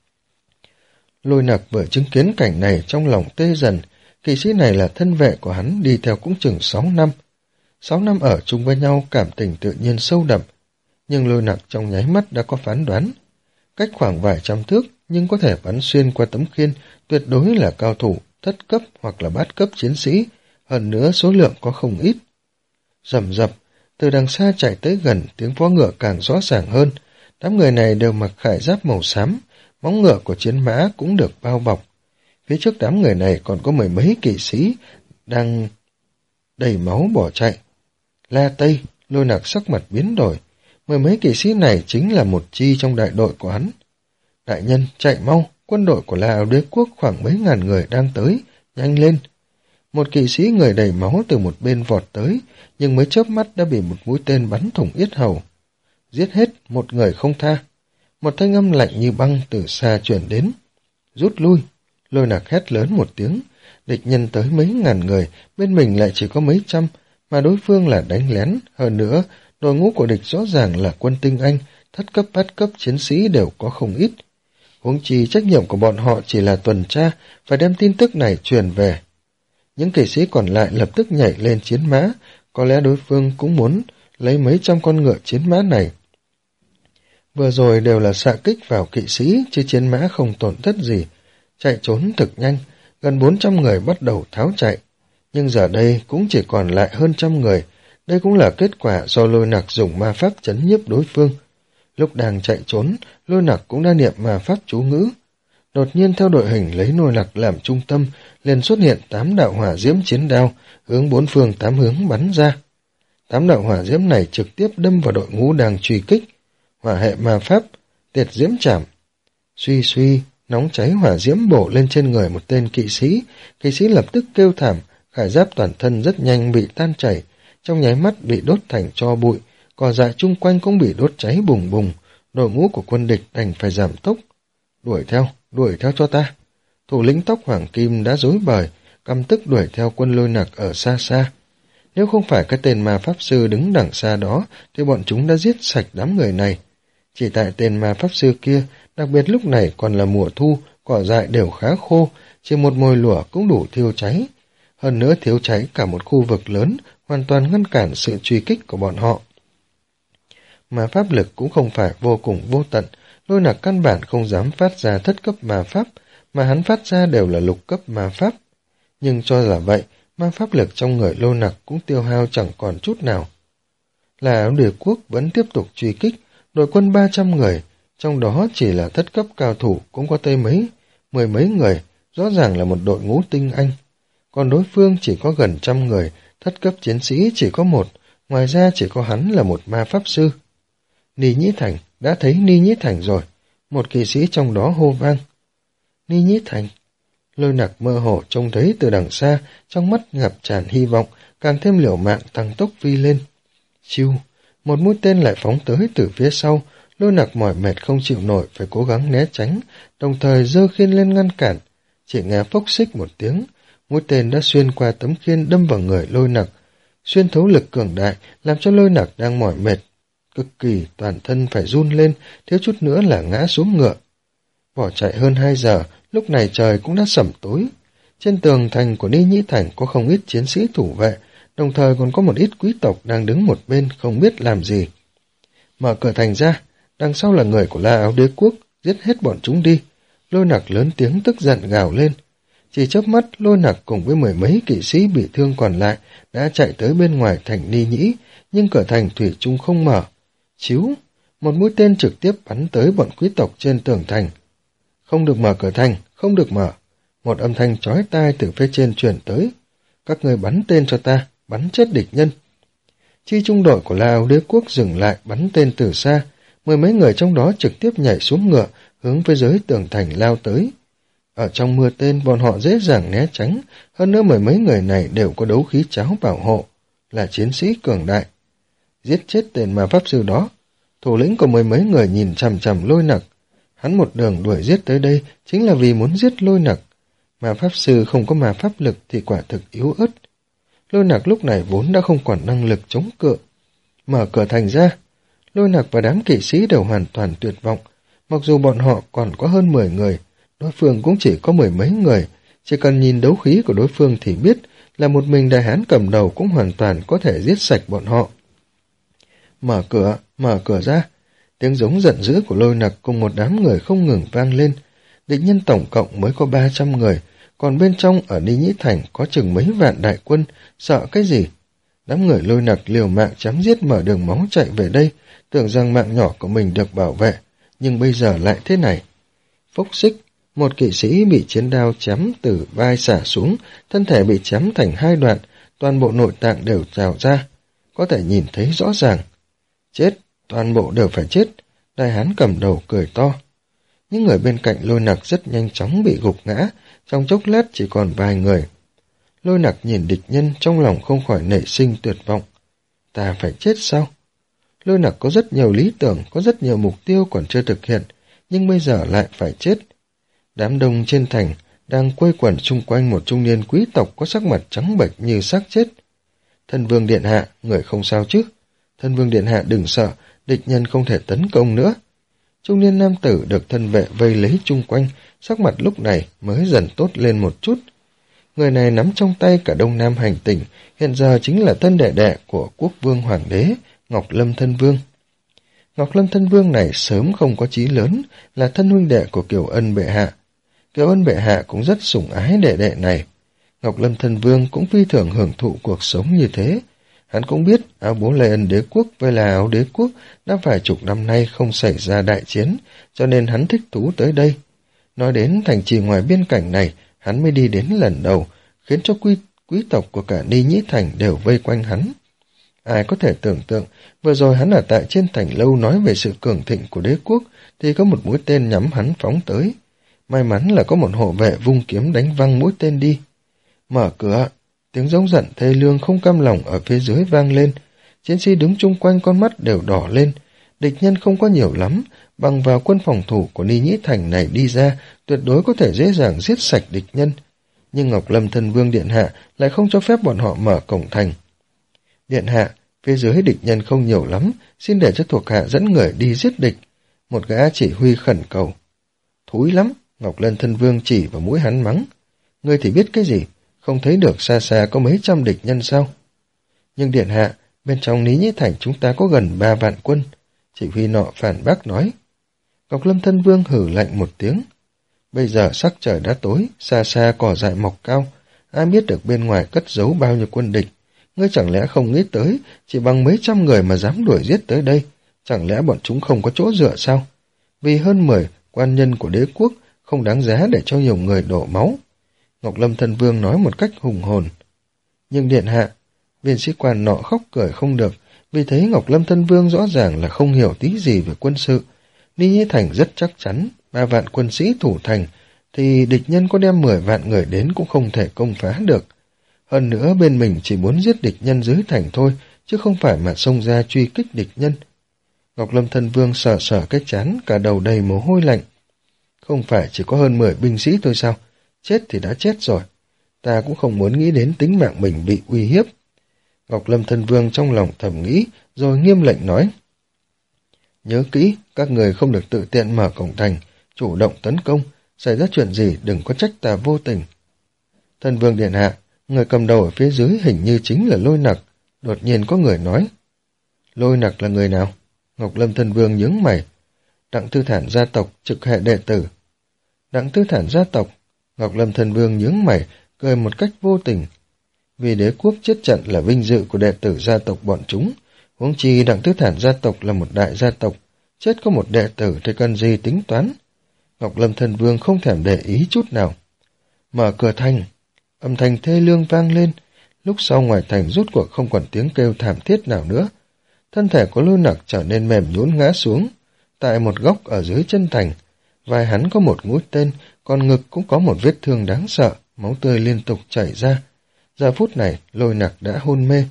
Lôi Nặc vừa chứng kiến cảnh này trong lòng tê dần, kỵ sĩ này là thân vệ của hắn, đi theo cũng chừng sáu năm. Sáu năm ở chung với nhau, cảm tình tự nhiên sâu đậm, nhưng Lôi Nặc trong nháy mắt đã có phán đoán. Cách khoảng vài trăm thước, nhưng có thể bắn xuyên qua tấm khiên, tuyệt đối là cao thủ, thất cấp hoặc là bát cấp chiến sĩ, hơn nữa số lượng có không ít. Rầm rập, từ đằng xa chạy tới gần, tiếng vó ngựa càng rõ ràng hơn. Đám người này đều mặc khải giáp màu xám, móng ngựa của chiến mã cũng được bao bọc. Phía trước đám người này còn có mười mấy kỵ sĩ đang đầy máu bỏ chạy. La Tây, Lôi Nặc sắc mặt biến đổi. Mười mấy kỵ sĩ này chính là một chi trong đại đội của hắn. Đại nhân, chạy mau, quân đội của La Áo Đế quốc khoảng mấy ngàn người đang tới, nhanh lên. Một kỵ sĩ người đầy máu từ một bên vọt tới, nhưng mới chớp mắt đã bị một mũi tên bắn thủng yết hầu. Giết hết, một người không tha. Một thanh âm lạnh như băng từ xa truyền đến. Rút lui. Lôi Nặc hét lớn một tiếng. Địch nhân tới mấy ngàn người, bên mình lại chỉ có mấy trăm, mà đối phương là đánh lén. Hơn nữa, đội ngũ của địch rõ ràng là quân tinh anh, thất cấp bát cấp chiến sĩ đều có không ít. Huống chi trách nhiệm của bọn họ chỉ là tuần tra, phải đem tin tức này truyền về. Những kỵ sĩ còn lại lập tức nhảy lên chiến mã, có lẽ đối phương cũng muốn lấy mấy trăm con ngựa chiến mã này. Vừa rồi đều là xạ kích vào kỵ sĩ, chứ chiến mã không tổn thất gì. Chạy trốn thực nhanh, gần bốn trăm người bắt đầu tháo chạy. Nhưng giờ đây cũng chỉ còn lại hơn trăm người. Đây cũng là kết quả do Lôi Nặc dùng ma pháp trấn nhiếp đối phương. Lúc đang chạy trốn, Lôi Nặc cũng đã niệm ma pháp chú ngữ. Đột nhiên theo đội hình lấy Lôi Nặc làm trung tâm, liền xuất hiện tám đạo hỏa diễm chiến đao, hướng bốn phương tám hướng bắn ra. Tám đạo hỏa diễm này trực tiếp đâm vào đội ngũ đang truy kích. Hỏa hệ ma pháp, tiệt diễm chảm. Suy suy, nóng cháy hỏa diễm bổ lên trên người một tên kỵ sĩ. Kỵ sĩ lập tức kêu thảm, khải giáp toàn thân rất nhanh bị tan chảy, trong nháy mắt bị đốt thành tro bụi, cỏ dại chung quanh cũng bị đốt cháy bùng bùng. Đội ngũ của quân địch đành phải giảm tốc. Đuổi theo, đuổi theo cho ta. Thủ lĩnh tóc hoàng kim đã rối bời, căm tức đuổi theo quân Lôi Nặc ở xa xa. Nếu không phải cái tên ma pháp sư đứng đằng xa đó, thì bọn chúng đã giết sạch đám người này. Chỉ tại tên ma pháp sư kia, đặc biệt lúc này còn là mùa thu, cỏ dại đều khá khô, chỉ một mồi lửa cũng đủ thiêu cháy. Hơn nữa thiếu cháy cả một khu vực lớn, hoàn toàn ngăn cản sự truy kích của bọn họ. Ma pháp lực cũng không phải vô cùng vô tận, Lôi Nặc căn bản không dám phát ra thất cấp ma pháp, mà hắn phát ra đều là lục cấp ma pháp. Nhưng cho là vậy, ma pháp lực trong người Lôi Nặc cũng tiêu hao chẳng còn chút nào. Là Áo Đế quốc vẫn tiếp tục truy kích, đội quân ba trăm người, trong đó chỉ là thất cấp cao thủ cũng có tới mấy, mười mấy người, rõ ràng là một đội ngũ tinh anh. Còn đối phương chỉ có gần trăm người, thất cấp chiến sĩ chỉ có một, ngoài ra chỉ có hắn là một ma pháp sư. Ni Nhĩ Thành, đã thấy Ni Nhĩ Thành rồi, một kỵ sĩ trong đó hô vang. Ni Nhĩ Thành, Lôi Nặc mơ hồ trông thấy từ đằng xa, trong mắt ngập tràn hy vọng, càng thêm liều mạng tăng tốc phi lên. Chiu, một mũi tên lại phóng tới từ phía sau, Lôi Nặc mỏi mệt không chịu nổi phải cố gắng né tránh, đồng thời giơ khiên lên ngăn cản. Chỉ nghe phốc xích một tiếng, mũi tên đã xuyên qua tấm khiên đâm vào người Lôi Nặc, xuyên thấu lực cường đại làm cho Lôi Nặc đang mỏi mệt cực kỳ, toàn thân phải run lên, thiếu chút nữa là ngã xuống ngựa. Bỏ chạy hơn hai giờ, lúc này trời cũng đã sẩm tối. Trên tường thành của Ni Nhĩ Thành có không ít chiến sĩ thủ vệ, đồng thời còn có một ít quý tộc đang đứng một bên không biết làm gì. Mở cửa thành ra, đằng sau là người của La Áo Đế quốc, giết hết bọn chúng đi. Lôi Nặc lớn tiếng tức giận gào lên. Chỉ chớp mắt, Lôi Nặc cùng với mười mấy kỵ sĩ bị thương còn lại đã chạy tới bên ngoài thành Ni Nhĩ, nhưng cửa thành thủy chung không mở. Chíu, một mũi tên trực tiếp bắn tới bọn quý tộc trên tường thành. Không được mở cửa thành, không được mở. Một âm thanh chói tai từ phía trên truyền tới. Các người bắn tên cho ta, bắn chết địch nhân. Chi trung đội của La Áo Đế quốc dừng lại bắn tên từ xa, mười mấy người trong đó trực tiếp nhảy xuống ngựa, hướng với dưới tường thành lao tới. Ở trong mưa tên, bọn họ dễ dàng né tránh, hơn nữa mười mấy người này đều có đấu khí cháo bảo hộ, là chiến sĩ cường đại. Giết chết tên ma pháp sư đó. Thủ lĩnh của mười mấy người nhìn chằm chằm Lôi Nặc. Hắn một đường đuổi giết tới đây chính là vì muốn giết Lôi Nặc. Ma pháp sư không có ma pháp lực thì quả thực yếu ớt. Lôi Nặc lúc này vốn đã không còn năng lực chống cự. Mở cửa thành ra, Lôi Nặc và đám kỵ sĩ đều hoàn toàn tuyệt vọng. Mặc dù bọn họ còn có hơn mười người, đối phương cũng chỉ có mười mấy người. Chỉ cần nhìn đấu khí của đối phương thì biết là một mình đại hán cầm đầu cũng hoàn toàn có thể giết sạch bọn họ. Mở cửa, mở cửa ra. Tiếng giống giận dữ của Lôi Nặc cùng một đám người không ngừng vang lên. Địch nhân tổng cộng mới có ba trăm người, còn bên trong ở Ni Nhĩ Thành có chừng mấy vạn đại quân, sợ cái gì? Đám người Lôi Nặc liều mạng chém giết mở đường máu chạy về đây, tưởng rằng mạng nhỏ của mình được bảo vệ, nhưng bây giờ lại thế này. Phốc xích, một kỵ sĩ bị chiến đao chém từ vai xả xuống, thân thể bị chém thành hai đoạn, toàn bộ nội tạng đều trào ra, có thể nhìn thấy rõ ràng. Chết, toàn bộ đều phải chết, đại hán cầm đầu cười to. Những người bên cạnh Lôi Nặc rất nhanh chóng bị gục ngã, trong chốc lát chỉ còn vài người. Lôi Nặc nhìn địch nhân trong lòng không khỏi nảy sinh tuyệt vọng. Ta phải chết sao? Lôi Nặc có rất nhiều lý tưởng, có rất nhiều mục tiêu còn chưa thực hiện, nhưng bây giờ lại phải chết. Đám đông trên thành đang quây quẩn xung quanh một trung niên quý tộc có sắc mặt trắng bệch như xác chết. Thân vương điện hạ, người không sao chứ? Thân vương điện hạ đừng sợ, địch nhân không thể tấn công nữa. Trung niên nam tử được thân vệ vây lấy chung quanh, sắc mặt lúc này mới dần tốt lên một chút. Người này nắm trong tay cả Đông Nam hành tỉnh, hiện giờ chính là thân đệ đệ của quốc vương hoàng đế, Ngọc Lâm thân vương. Ngọc Lâm thân vương này sớm không có chí lớn, là thân huynh đệ của Kiều Ân bệ hạ. Kiều Ân bệ hạ cũng rất sủng ái đệ đệ này. Ngọc Lâm thân vương cũng phi thường hưởng thụ cuộc sống như thế. Hắn cũng biết áo bố Lê Ân đế quốc với là áo đế quốc đã vài chục năm nay không xảy ra đại chiến, cho nên hắn thích thú tới đây. Nói đến thành trì ngoài biên cảnh này, hắn mới đi đến lần đầu, khiến cho quý, quý tộc của cả Ni Nhĩ Thành đều vây quanh hắn. Ai có thể tưởng tượng, vừa rồi hắn ở tại trên thành lâu nói về sự cường thịnh của đế quốc, thì có một mũi tên nhắm hắn phóng tới. May mắn là có một hộ vệ vung kiếm đánh văng mũi tên đi. Mở cửa, tiếng giống giận thê lương không cam lòng ở phía dưới vang lên. Chiến sĩ đứng chung quanh con mắt đều đỏ lên. Địch nhân không có nhiều lắm, bằng vào quân phòng thủ của Ni Nhĩ Thành này đi ra, tuyệt đối có thể dễ dàng giết sạch địch nhân. Nhưng Ngọc Lâm thân vương điện hạ lại không cho phép bọn họ mở cổng thành. Điện hạ, phía dưới địch nhân không nhiều lắm, xin để cho thuộc hạ dẫn người đi giết địch. Một gã chỉ huy khẩn cầu. Thúi lắm, Ngọc Lâm thân vương chỉ vào mũi hắn mắng. Ngươi thì biết cái gì, không thấy được xa xa có mấy trăm địch nhân sao? Nhưng điện hạ, bên trong Ní Nhĩ Thành chúng ta có gần ba vạn quân. Chỉ huy nọ phản bác nói. Ngọc Lâm thân vương hử lạnh một tiếng. Bây giờ sắc trời đã tối, xa xa cỏ dại mọc cao, ai biết được bên ngoài cất giấu bao nhiêu quân địch. Ngươi chẳng lẽ không nghĩ tới, chỉ bằng mấy trăm người mà dám đuổi giết tới đây, chẳng lẽ bọn chúng không có chỗ dựa sao? Vì hơn mười quan nhân của đế quốc không đáng giá để cho nhiều người đổ máu. Ngọc Lâm thân vương nói một cách hùng hồn. Nhưng điện hạ, viên sĩ quan nọ khóc cười không được, vì thấy Ngọc Lâm thân vương rõ ràng là không hiểu tí gì về quân sự. Ni Nhĩ Thành rất chắc chắn, ba vạn quân sĩ thủ thành, thì địch nhân có đem mười vạn người đến cũng không thể công phá được. Hơn nữa bên mình chỉ muốn giết địch nhân dưới thành thôi, chứ không phải mà xông ra truy kích địch nhân. Ngọc Lâm thân vương sờ sờ cái trán, cả đầu đầy mồ hôi lạnh. Không phải chỉ có hơn mười binh sĩ thôi sao? Chết thì đã chết rồi. Ta cũng không muốn nghĩ đến tính mạng mình bị uy hiếp. Ngọc Lâm thân vương trong lòng thầm nghĩ, rồi nghiêm lệnh nói. Nhớ kỹ, các người không được tự tiện mở cổng thành, chủ động tấn công, xảy ra chuyện gì đừng có trách ta vô tình. Thân vương điện hạ, người cầm đầu ở phía dưới hình như chính là Lôi Nặc. Đột nhiên có người nói. Lôi Nặc là người nào? Ngọc Lâm thân vương nhướng mày. Đặng Tư Thản gia tộc, trực hệ đệ tử. Đặng Tư Thản gia tộc. Ngọc Lâm thân vương nhướng mày, cười một cách vô tình. Vì đế quốc chết trận là vinh dự của đệ tử gia tộc bọn chúng, huống chi Đặng Tư Thản gia tộc là một đại gia tộc, chết có một đệ tử thì cần gì tính toán. Ngọc Lâm thân vương không thèm để ý chút nào. Mở cửa thành, âm thanh thê lương vang lên, lúc sau ngoài thành rút cuộc không còn tiếng kêu thảm thiết nào nữa. Thân thể của Lôi Nặc trở nên mềm nhũn ngã xuống, tại một góc ở dưới chân thành, vai hắn có một mũi tên, còn ngực cũng có một vết thương đáng sợ, máu tươi liên tục chảy ra. Giờ phút này, Lôi Nặc đã hôn mê.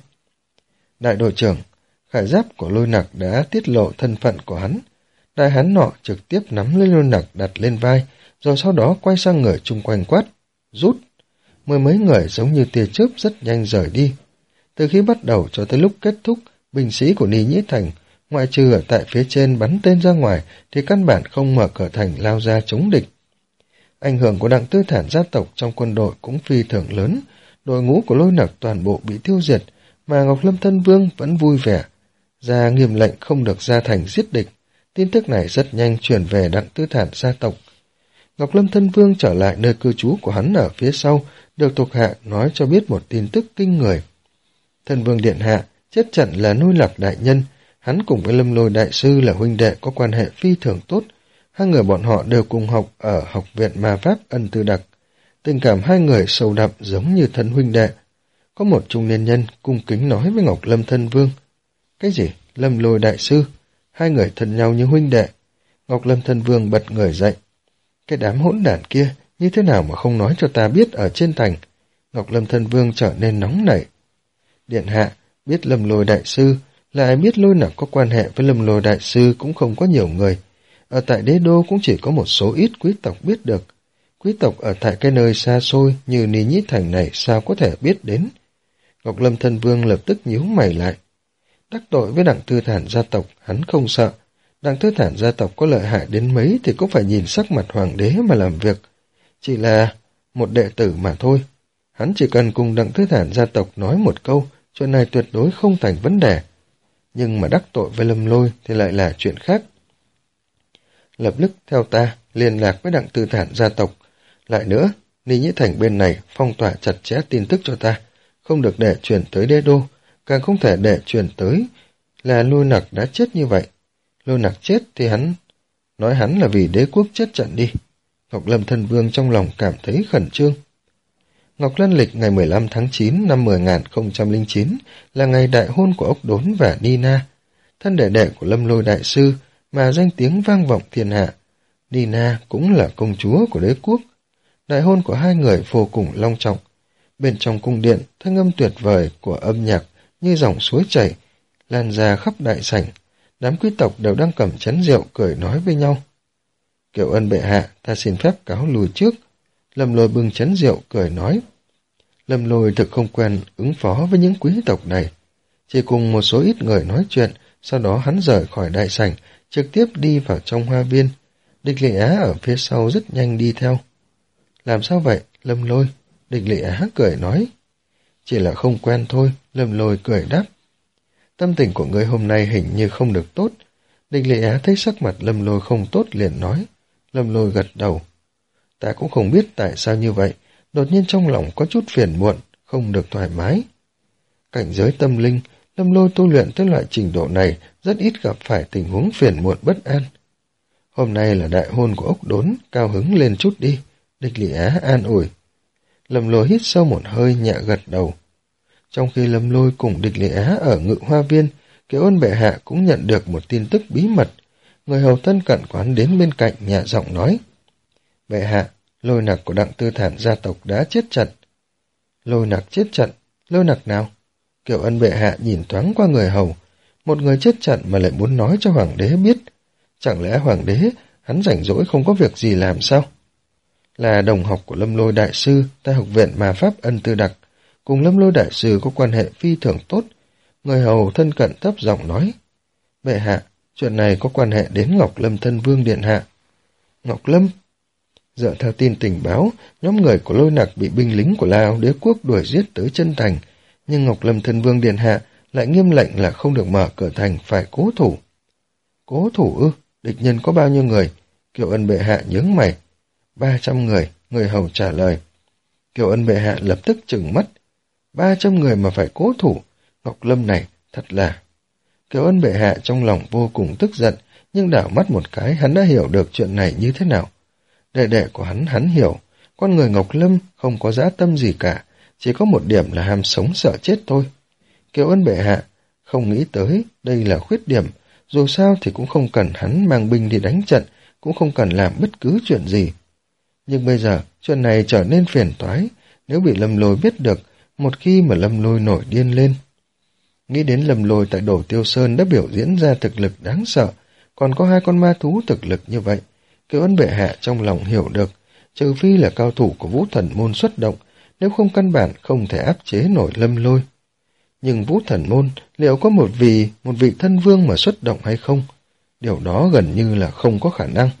Đại đội trưởng, khải giáp của Lôi Nặc đã tiết lộ thân phận của hắn. Đại hán nọ trực tiếp nắm lấy Lôi Nặc đặt lên vai, rồi sau đó quay sang người chung quanh quát. Rút! Mười mấy người giống như tia chớp rất nhanh rời đi. Từ khi bắt đầu cho tới lúc kết thúc, binh sĩ của Ni Nhĩ Thành, ngoại trừ ở tại phía trên bắn tên ra ngoài, thì căn bản không mở cửa thành lao ra chống địch. Ảnh hưởng của Đặng Tư Thản gia tộc trong quân đội cũng phi thường lớn, đội ngũ của Lôi Nặc toàn bộ bị tiêu diệt, mà Ngọc Lâm thân vương vẫn vui vẻ, ra nghiêm lệnh không được ra thành giết địch. Tin tức này rất nhanh truyền về Đặng Tư Thản gia tộc. Ngọc Lâm thân vương trở lại nơi cư trú của hắn ở phía sau, được thuộc hạ nói cho biết một tin tức kinh người. Thân vương điện hạ, chết trận là Lôi Nặc đại nhân, hắn cùng với Lâm Lôi đại sư là huynh đệ có quan hệ phi thường tốt. Hai người bọn họ đều cùng học ở học viện ma pháp Ân Tư Đặc. Tình cảm hai người sâu đậm giống như thân huynh đệ. Có một trung niên nhân cung kính nói với Ngọc Lâm thân vương. Cái gì? Lâm Lôi đại sư? Hai người thân nhau như huynh đệ. Ngọc Lâm thân vương bật người dậy. Cái đám hỗn đản kia, như thế nào mà không nói cho ta biết ở trên thành? Ngọc Lâm thân vương trở nên nóng nảy. Điện hạ, biết Lâm Lôi đại sư, Lại biết Lôi Nặc có quan hệ với Lâm Lôi đại sư cũng không có nhiều người. Ở tại đế đô cũng chỉ có một số ít quý tộc biết được. Quý tộc ở tại cái nơi xa xôi như Ni Nhĩ Thành này sao có thể biết đến. Ngọc Lâm thân vương lập tức nhíu mày lại. Đắc tội với Đặng Tư Thản gia tộc hắn không sợ. Đặng Tư Thản gia tộc có lợi hại đến mấy thì cũng phải nhìn sắc mặt hoàng đế mà làm việc. Chỉ là một đệ tử mà thôi. Hắn chỉ cần cùng Đặng Tư Thản gia tộc nói một câu, chuyện này tuyệt đối không thành vấn đề. Nhưng mà đắc tội với Lâm Lôi thì lại là chuyện khác. Lập tức theo ta liên lạc với Đặng Tư Thản gia tộc. Lại nữa, Ni Nhĩ Thành bên này phong tỏa chặt chẽ tin tức cho ta, không được để truyền tới đế đô, càng không thể để truyền tới là Lôi Nặc đã chết như vậy. Lôi Nặc chết thì hắn nói hắn là vì đế quốc chết trận đi. Ngọc Lâm thân vương trong lòng cảm thấy khẩn trương. Ngọc Lân lịch ngày mười lăm tháng chín năm mười nghìn không trăm lẻ chín là ngày đại hôn của Ốc Đốn và Nina, thân đệ đệ của Lâm Lôi đại sư mà danh tiếng vang vọng thiên hạ. Nina cũng là công chúa của đế quốc. Đại hôn của hai người vô cùng long trọng. Bên trong cung điện, thanh âm tuyệt vời của âm nhạc như dòng suối chảy, lan ra khắp đại sảnh. Đám quý tộc đều đang cầm chén rượu cười nói với nhau. Kiều Ân bệ hạ, ta xin phép cáo lùi trước. Lâm Lôi bưng chén rượu cười nói. Lâm Lôi thực không quen ứng phó với những quý tộc này. Chỉ cùng một số ít người nói chuyện, sau đó hắn rời khỏi đại sảnh, trực tiếp đi vào trong hoa viên. Địch Lệ Á ở phía sau rất nhanh đi theo. Làm sao vậy, Lâm Lôi? Địch Lệ Á cười nói. Chỉ là không quen thôi, Lâm Lôi cười đáp. Tâm tình của ngươi hôm nay hình như không được tốt. Địch Lệ Á thấy sắc mặt Lâm Lôi không tốt liền nói. Lâm Lôi gật đầu. Ta cũng không biết tại sao như vậy, đột nhiên trong lòng có chút phiền muộn, không được thoải mái. Cảnh giới tâm linh, Lâm Lôi tu luyện tới loại trình độ này rất ít gặp phải tình huống phiền muộn bất an. Hôm nay là đại hôn của Ốc Đốn, cao hứng lên chút đi. Địch Lệ Á an ủi. Lâm Lôi hít sâu một hơi nhẹ gật đầu. Trong khi Lâm Lôi cùng Địch Lệ Á ở Ngự Hoa Viên, Kiều Ân bệ hạ cũng nhận được một tin tức bí mật. Người hầu thân cận quán đến bên cạnh nhẹ giọng nói. Bệ hạ, Lôi Nặc của Đặng Tư Thản gia tộc đã chết trận. Lôi Nặc chết trận? Lôi Nặc nào? Kiều Ân bệ hạ nhìn thoáng qua người hầu. Một người chết trận mà lại muốn nói cho hoàng đế biết. Chẳng lẽ hoàng đế, hắn rảnh rỗi không có việc gì làm sao? Là đồng học của Lâm Lôi đại sư tại học viện Ma Pháp Ân Tư Đặc. Cùng Lâm Lôi đại sư có quan hệ phi thường tốt. Người hầu thân cận thấp giọng nói. Bệ hạ, chuyện này có quan hệ đến Ngọc Lâm thân vương điện hạ. Ngọc Lâm? Dựa theo tin tình báo, nhóm người của Lôi Nặc bị binh lính của Lao đế quốc đuổi giết tới chân thành, nhưng Ngọc Lâm thân vương điện hạ lại nghiêm lệnh là không được mở cửa thành, phải cố thủ. Cố thủ ư? Địch nhân có bao nhiêu người? Kiều Ân bệ hạ nhướng mày. Ba trăm người, người hầu trả lời. Kiều Ân bệ hạ lập tức trừng mắt. Ba trăm người mà phải cố thủ, Ngọc Lâm này thật là... Kiều Ân bệ hạ trong lòng vô cùng tức giận, nhưng đảo mắt một cái hắn đã hiểu được chuyện này như thế nào. Đệ đệ của hắn hắn hiểu, con người Ngọc Lâm không có dã tâm gì cả, chỉ có một điểm là ham sống sợ chết thôi. Kiều Ân bệ hạ không nghĩ tới đây là khuyết điểm, dù sao thì cũng không cần hắn mang binh đi đánh trận, cũng không cần làm bất cứ chuyện gì. Nhưng bây giờ chuyện này trở nên phiền toái, nếu bị Lâm Lôi biết được, một khi mà Lâm Lôi nổi điên lên. Nghĩ đến Lâm Lôi tại Đổ Tiêu Sơn đã biểu diễn ra thực lực đáng sợ, còn có hai con ma thú thực lực như vậy. Kiều Ân bệ hạ trong lòng hiểu được, trừ phi là cao thủ của Vũ Thần Môn xuất động, nếu không căn bản không thể áp chế nổi Lâm Lôi. Nhưng Vũ Thần Môn liệu có một vị, một vị thân vương mà xuất động hay không? Điều đó gần như là không có khả năng.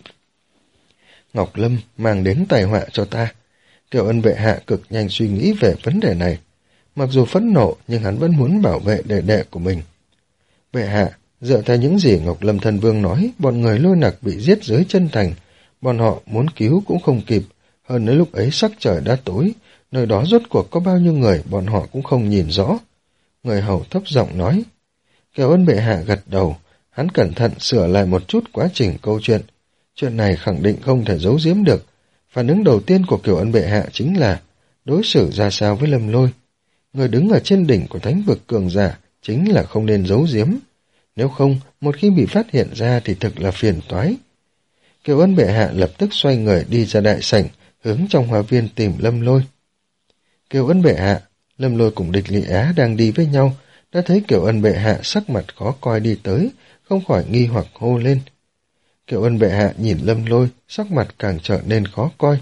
Ngọc Lâm mang đến tai họa cho ta. Kiều Ân bệ hạ cực nhanh suy nghĩ về vấn đề này. Mặc dù phẫn nộ nhưng hắn vẫn muốn bảo vệ đệ đệ của mình. Bệ hạ, dựa theo những gì Ngọc Lâm thân vương nói, bọn người Lôi Nặc bị giết dưới chân thành, bọn họ muốn cứu cũng không kịp. Hơn nữa lúc ấy sắc trời đã tối, nơi đó rốt cuộc có bao nhiêu người bọn họ cũng không nhìn rõ. Người hầu thấp giọng nói. Kiều Ân bệ hạ gật đầu, hắn cẩn thận sửa lại một chút quá trình câu chuyện. Chuyện này khẳng định không thể giấu giếm được. Phản ứng đầu tiên của Kiều Ân bệ hạ chính là đối xử ra sao với Lâm Lôi. Người đứng ở trên đỉnh của thánh vực cường giả chính là không nên giấu giếm. Nếu không, một khi bị phát hiện ra thì thực là phiền toái. Kiều Ân bệ hạ lập tức xoay người đi ra đại sảnh, hướng trong hoa viên tìm Lâm Lôi. Kiều Ân bệ hạ, Lâm Lôi cùng Địch Lị Á đang đi với nhau, đã thấy Kiều Ân bệ hạ sắc mặt khó coi đi tới, không khỏi nghi hoặc hô lên. Kiều Ân bệ hạ nhìn Lâm Lôi, sắc mặt càng trở nên khó coi.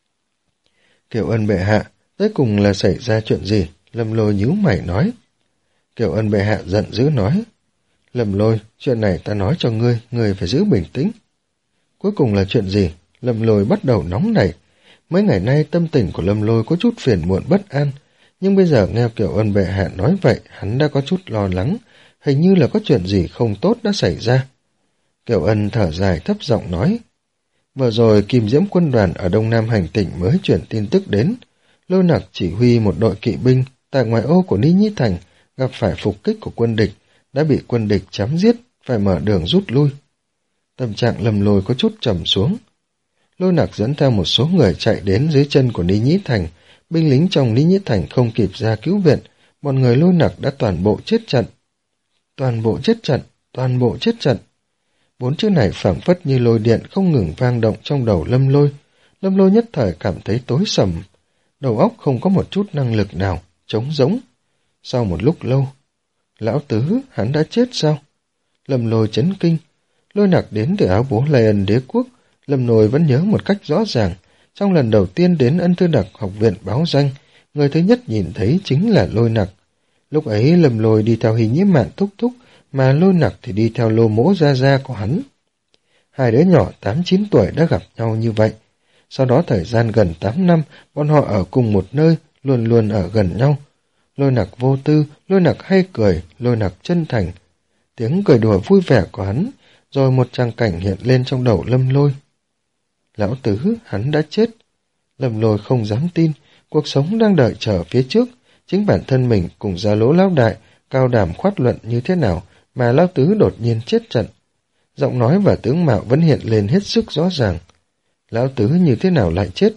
Kiều Ân bệ hạ, tới cùng là xảy ra chuyện gì? Lâm Lôi nhíu mày nói. Kiều Ân bệ hạ giận dữ nói. Lâm Lôi, chuyện này ta nói cho ngươi, ngươi phải giữ bình tĩnh. Cuối cùng là chuyện gì? Lâm Lôi bắt đầu nóng nảy. Mấy ngày nay tâm tình của Lâm Lôi có chút phiền muộn bất an, nhưng bây giờ nghe Kiều Ân bệ hạ nói vậy, hắn đã có chút lo lắng, hình như là có chuyện gì không tốt đã xảy ra. Kiều Ân thở dài thấp giọng nói. Vừa rồi Kim Diễm quân đoàn ở Đông Nam hành tỉnh mới chuyển tin tức đến. Lôi Nặc chỉ huy một đội kỵ binh tại ngoại ô của Ni Nhĩ Thành gặp phải phục kích của quân địch, đã bị quân địch chém giết, phải mở đường rút lui. Tâm trạng Lâm Lôi có chút trầm xuống. Lôi Nặc dẫn theo một số người chạy đến dưới chân của Ni Nhĩ Thành, binh lính trong Ni Nhĩ Thành không kịp ra cứu viện, bọn người Lôi Nặc đã toàn bộ chết trận. Toàn bộ chết trận, toàn bộ chết trận. Bốn chữ này phảng phất như lôi điện không ngừng vang động trong đầu Lâm Lôi. Lâm Lôi nhất thời cảm thấy tối sầm, đầu óc không có một chút năng lực nào, trống rỗng. Sau một lúc lâu, lão tứ, hắn đã chết sao? Lâm Lôi chấn kinh. Lôi Nặc đến từ áo bố Lai Ân Đế quốc, Lâm Lôi vẫn nhớ một cách rõ ràng. Trong lần đầu tiên đến Ân Thư Đặc học viện báo danh, người thứ nhất nhìn thấy chính là Lôi Nặc. Lúc ấy Lâm Lôi đi theo Hình Nhiễm Mạn thúc thúc, mà Lôi Nặc thì đi theo Lô Mỗ gia gia của hắn. Hai đứa nhỏ tám chín tuổi đã gặp nhau như vậy. Sau đó thời gian gần tám năm, bọn họ ở cùng một nơi, luôn luôn ở gần nhau. Lôi Nặc vô tư, Lôi Nặc hay cười, Lôi Nặc chân thành. Tiếng cười đùa vui vẻ của hắn, rồi một trang cảnh hiện lên trong đầu Lâm Lôi. Lão tứ, hắn đã chết. Lâm Lôi không dám tin, cuộc sống đang đợi chờ phía trước. Chính bản thân mình cùng Gia Lỗ lão đại, cao đảm khoát luận như thế nào mà lão tứ đột nhiên chết trận. Giọng nói và tướng mạo vẫn hiện lên hết sức rõ ràng. Lão tứ như thế nào lại chết?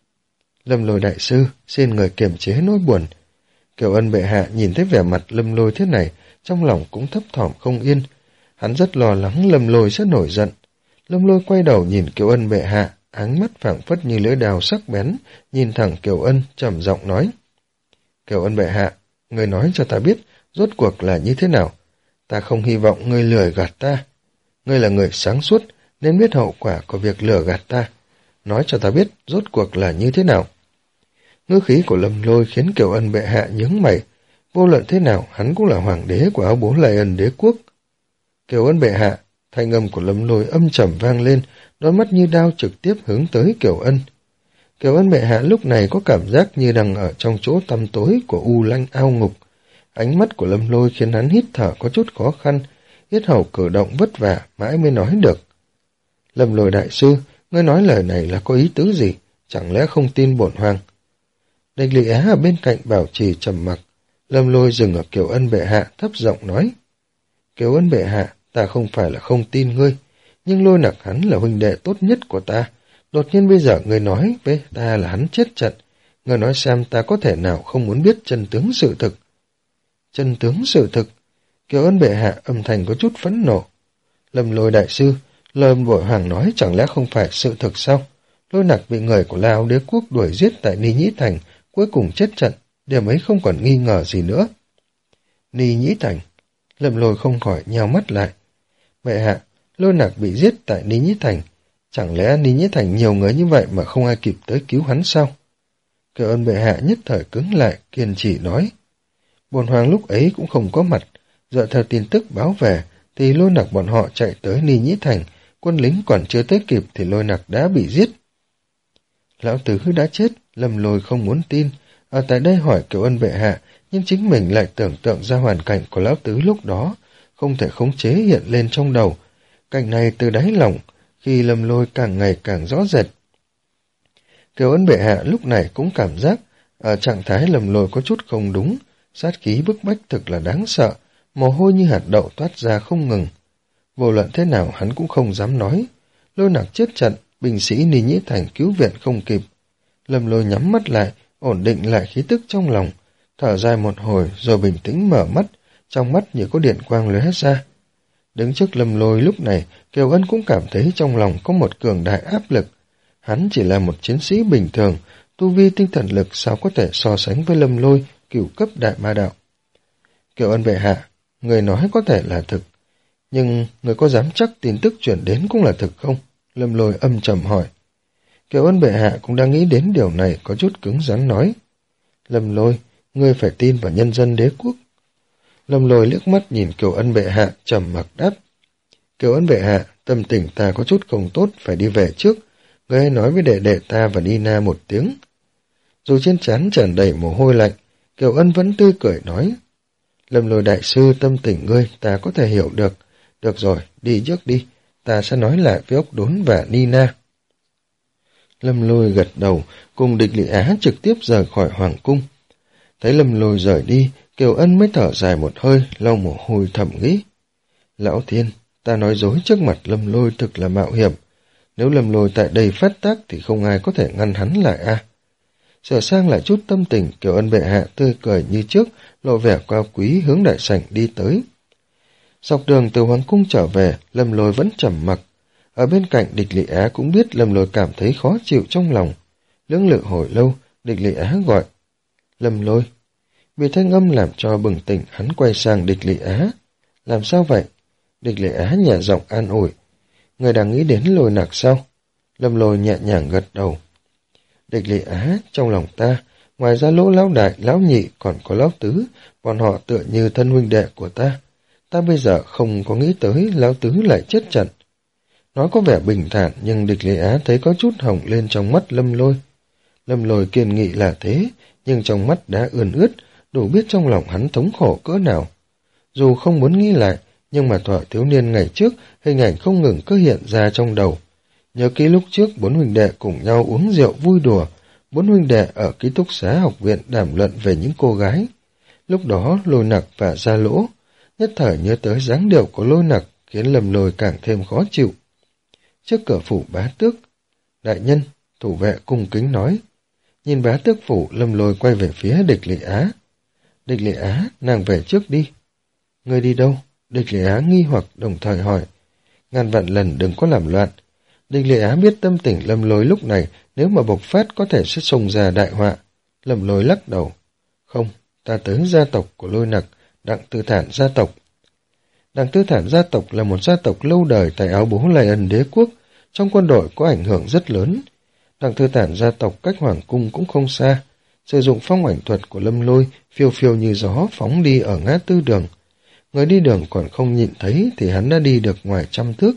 Lâm Lôi đại sư, xin người kiềm chế nỗi buồn. Kiều Ân bệ hạ nhìn thấy vẻ mặt Lâm Lôi thế này, trong lòng cũng thấp thỏm không yên. Hắn rất lo lắng Lâm Lôi sẽ nổi giận. Lâm Lôi quay đầu nhìn Kiều Ân bệ hạ, áng mắt phảng phất như lưỡi đao sắc bén, nhìn thẳng Kiều Ân, trầm giọng nói. Kiều Ân bệ hạ, người nói cho ta biết, rốt cuộc là như thế nào? Ta không hy vọng ngươi lừa gạt ta. Ngươi là người sáng suốt, nên biết hậu quả của việc lừa gạt ta. Nói cho ta biết, rốt cuộc là như thế nào? Ngữ khí của Lâm Lôi khiến Kiều Ân bệ hạ nhướng mày. Vô luận thế nào, hắn cũng là hoàng đế của áo bố Lai Ân Đế quốc. Kiều Ân bệ hạ, thanh âm của Lâm Lôi âm trầm vang lên, đôi mắt như đao trực tiếp hướng tới Kiều Ân. Kiều Ân bệ hạ lúc này có cảm giác như đang ở trong chỗ tăm tối của u lanh ao ngục. Ánh mắt của Lâm Lôi khiến hắn hít thở có chút khó khăn, yết hầu cử động vất vả mãi mới nói được. Lâm Lôi đại sư, ngươi nói lời này là có ý tứ gì? Chẳng lẽ không tin bổn hoàng? Địch Lị Á ở bên cạnh bảo trì trầm mặc. Lâm Lôi dừng ở Kiều Ân bệ hạ thấp giọng nói. Kiều Ân bệ hạ, ta không phải là không tin ngươi, nhưng Lôi Nặc hắn là huynh đệ tốt nhất của ta. Đột nhiên bây giờ ngươi nói với ta là hắn chết trận. Ngươi nói xem ta có thể nào không muốn biết chân tướng sự thực. Chân tướng sự thực? Kiều Ân bệ hạ âm thanh có chút phẫn nộ. Lâm Lôi đại sư, lời bổn hoàng nói chẳng lẽ không phải sự thực sao? Lôi Nặc bị người của Lao Đế quốc đuổi giết tại Ni Nhĩ Thành, cuối cùng chết trận, điểm ấy không còn nghi ngờ gì nữa. Ni Nhĩ Thành? Lâm Lôi không khỏi nheo mắt lại. Bệ hạ, Lôi Nặc bị giết tại Ni Nhĩ Thành, chẳng lẽ Ni Nhĩ Thành nhiều người như vậy mà không ai kịp tới cứu hắn sao? Kiều Ân bệ hạ nhất thời cứng lại, kiên trì nói. Bổn hoàng lúc ấy cũng không có mặt, dựa theo tin tức báo về, thì Lôi Nặc bọn họ chạy tới Ni Nhĩ Thành, quân lính còn chưa tới kịp thì Lôi Nặc đã bị giết. Lão tứ đã chết, Lâm Lôi không muốn tin, ở tại đây hỏi Kiều Ân bệ hạ, nhưng chính mình lại tưởng tượng ra hoàn cảnh của lão tứ lúc đó, không thể khống chế hiện lên trong đầu. Cảnh này từ đáy lòng, khi Lâm Lôi càng ngày càng rõ rệt. Kiều Ân bệ hạ lúc này cũng cảm giác, ở trạng thái Lâm Lôi có chút không đúng, sát khí bức bách thực là đáng sợ, mồ hôi như hạt đậu toát ra không ngừng. Vô luận thế nào hắn cũng không dám nói. Lôi Nặc chết trận, binh sĩ Ni Nhĩ Thành cứu viện không kịp. Lâm Lôi nhắm mắt lại, ổn định lại khí tức trong lòng, thở dài một hồi rồi bình tĩnh mở mắt, trong mắt như có điện quang lóe ra. Đứng trước Lâm Lôi lúc này, Kiều Ân cũng cảm thấy trong lòng có một cường đại áp lực. Hắn chỉ là một chiến sĩ bình thường, tu vi tinh thần lực sao có thể so sánh với Lâm Lôi, cửu cấp đại ma đạo. Kiều Ân bệ hạ, người nói có thể là thực, nhưng người có dám chắc tin tức chuyển đến cũng là thực không? Lâm Lôi âm trầm hỏi. Kiều Ân bệ hạ cũng đang nghĩ đến điều này, có chút cứng rắn nói. Lâm Lôi, ngươi phải tin vào nhân dân đế quốc. Lâm Lôi liếc mắt nhìn Kiều Ân bệ hạ, trầm mặc đáp. Kiều Ân bệ hạ, tâm tình ta có chút không tốt, phải đi về trước. Ngươi hãy nói với đệ đệ ta và Nina một tiếng. Dù trên trán tràn đầy mồ hôi lạnh, Kiều Ân vẫn tươi cười nói. Lâm Lôi đại sư, tâm tình ngươi ta có thể hiểu được. Được rồi, đi trước đi, ta sẽ nói lại với ốc đốn và Nina. Lâm Lôi gật đầu, cùng Địch Lị Á trực tiếp rời khỏi hoàng cung. Thấy Lâm Lôi rời đi, Kiều Ân mới thở dài một hơi, lau mồ hôi thầm nghĩ. Lão Thiên, ta nói dối trước mặt Lâm Lôi thực là mạo hiểm. Nếu Lâm Lôi tại đây phát tác thì không ai có thể ngăn hắn lại a. À. Sửa sang lại chút tâm tình, Kiều Ân bệ hạ tươi cười như trước, lộ vẻ cao quý hướng đại sảnh đi tới. Dọc đường từ hoàng cung trở về, Lâm Lôi vẫn trầm mặc. Ở bên cạnh Địch Lị Á cũng biết Lâm Lôi cảm thấy khó chịu trong lòng. Lưỡng lự hồi lâu, Địch Lị Á gọi. Lâm Lôi. Vì thanh âm làm cho bừng tỉnh, hắn quay sang Địch Lị Á. Làm sao vậy? Địch Lị Á nhẹ giọng an ủi. Người đang nghĩ đến Lôi Nặc sao? Lâm Lôi nhẹ nhàng gật đầu. Địch Lị Á, trong lòng ta, ngoài ra Lỗ lão đại, lão nhị còn có lão tứ, bọn họ tựa như thân huynh đệ của ta. Ta bây giờ không có nghĩ tới lão tứ lại chết trận. Nói có vẻ bình thản, nhưng Địch Lị Á thấy có chút hồng lên trong mắt Lâm Lôi. Lâm Lôi kiên nghị là thế, nhưng trong mắt đã ươn ướt, đủ biết trong lòng hắn thống khổ cỡ nào. Dù không muốn nghĩ lại, nhưng mà thuở thiếu niên ngày trước, hình ảnh không ngừng cứ hiện ra trong đầu. Nhớ kỹ lúc trước bốn huynh đệ cùng nhau uống rượu vui đùa, bốn huynh đệ ở ký túc xá học viện đàm luận về những cô gái. Lúc đó Lôi Nặc và Gia Lỗ, nhất thời nhớ tới dáng điệu của Lôi Nặc khiến Lâm Lôi càng thêm khó chịu. Trước cửa phủ bá tước, đại nhân, thủ vệ cung kính nói. Nhìn bá tước phủ, Lâm Lôi quay về phía Địch Lị Á. Địch Lị Á, nàng về trước đi. Ngươi đi đâu? Địch Lị Á nghi hoặc đồng thời hỏi. Ngàn vạn lần đừng có làm loạn. Địch Lị Á biết tâm tình Lâm Lôi lúc này, nếu mà bộc phát có thể sẽ xông ra đại họa. Lâm Lôi lắc đầu. Không, ta tới gia tộc của Lôi Nặc, Đặng Tư Thản gia tộc. Đặng Tư Thản gia tộc là một gia tộc lâu đời tại áo bố Lai Ân đế quốc, trong quân đội có ảnh hưởng rất lớn. Đặng Tư Thản gia tộc cách hoàng cung cũng không xa, sử dụng phong ảnh thuật của Lâm Lôi phiêu phiêu như gió phóng đi ở ngã tư đường. Người đi đường còn không nhìn thấy thì hắn đã đi được ngoài trăm thước.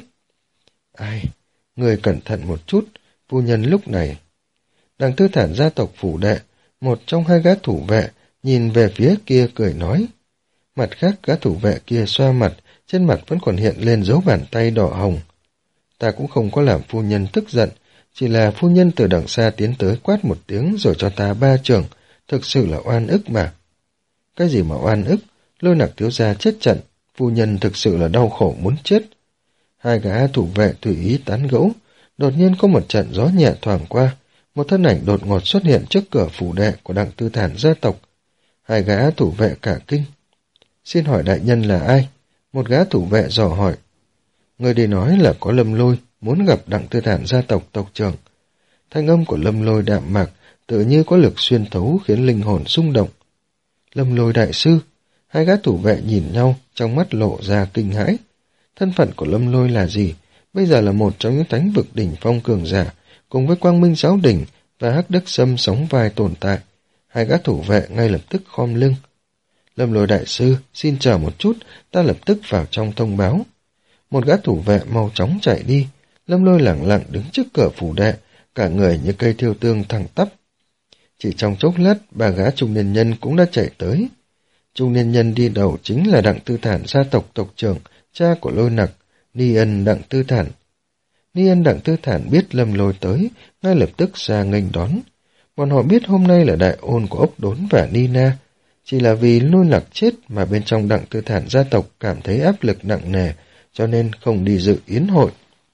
Ai? Người cẩn thận một chút, phu nhân lúc này. Đặng Tư Thản gia tộc phủ đệ, một trong hai gã thủ vệ, nhìn về phía kia cười nói. Mặt khác gã thủ vệ kia xoa mặt, trên mặt vẫn còn hiện lên dấu bàn tay đỏ hồng. Ta cũng không có làm phu nhân tức giận, chỉ là phu nhân từ đằng xa tiến tới quát một tiếng rồi cho ta ba trường, thực sự là oan ức mà. Cái gì mà oan ức? Lôi Nặc thiếu gia chết trận, phu nhân thực sự là đau khổ muốn chết. Hai gã thủ vệ tùy ý tán gẫu, đột nhiên có một trận gió nhẹ thoảng qua, một thân ảnh đột ngột xuất hiện trước cửa phủ đệ của Đặng Tư Thản gia tộc. Hai gã thủ vệ cả kinh. Xin hỏi đại nhân là ai? Một gã thủ vệ dò hỏi. Người đi nói là có Lâm Lôi, muốn gặp Đặng Tư Thản gia tộc tộc trưởng. Thanh âm của Lâm Lôi đạm mạc, tự như có lực xuyên thấu khiến linh hồn xung động. Lâm Lôi đại sư, hai gã thủ vệ nhìn nhau, trong mắt lộ ra kinh hãi. Thân phận của Lâm Lôi là gì? Bây giờ là một trong những thánh vực đỉnh phong cường giả, cùng với Quang Minh Giáo Đỉnh và Hắc Đức Sâm sóng vai tồn tại. Hai gã thủ vệ ngay lập tức khom lưng. Lâm Lôi đại sư, xin chờ một chút, ta lập tức vào trong thông báo. Một gã thủ vệ mau chóng chạy đi. Lâm Lôi lẳng lặng đứng trước cửa phủ đệ, cả người như cây thiêu tương thẳng tắp. Chỉ trong chốc lát, ba gã trung niên nhân cũng đã chạy tới. Trung niên nhân đi đầu chính là Đặng Tư Thản gia tộc tộc trưởng, cha của Lôi Nặc, Ni Ân Đặng Tư Thản. Ni Ân Đặng Tư Thản biết Lâm Lôi tới, ngay lập tức ra nghênh đón. Bọn họ biết hôm nay là đại ôn của ốc đốn và Nina, chỉ là vì Lôi Nặc chết mà bên trong Đặng Tư Thản gia tộc cảm thấy áp lực nặng nề, cho nên không đi dự yến hội.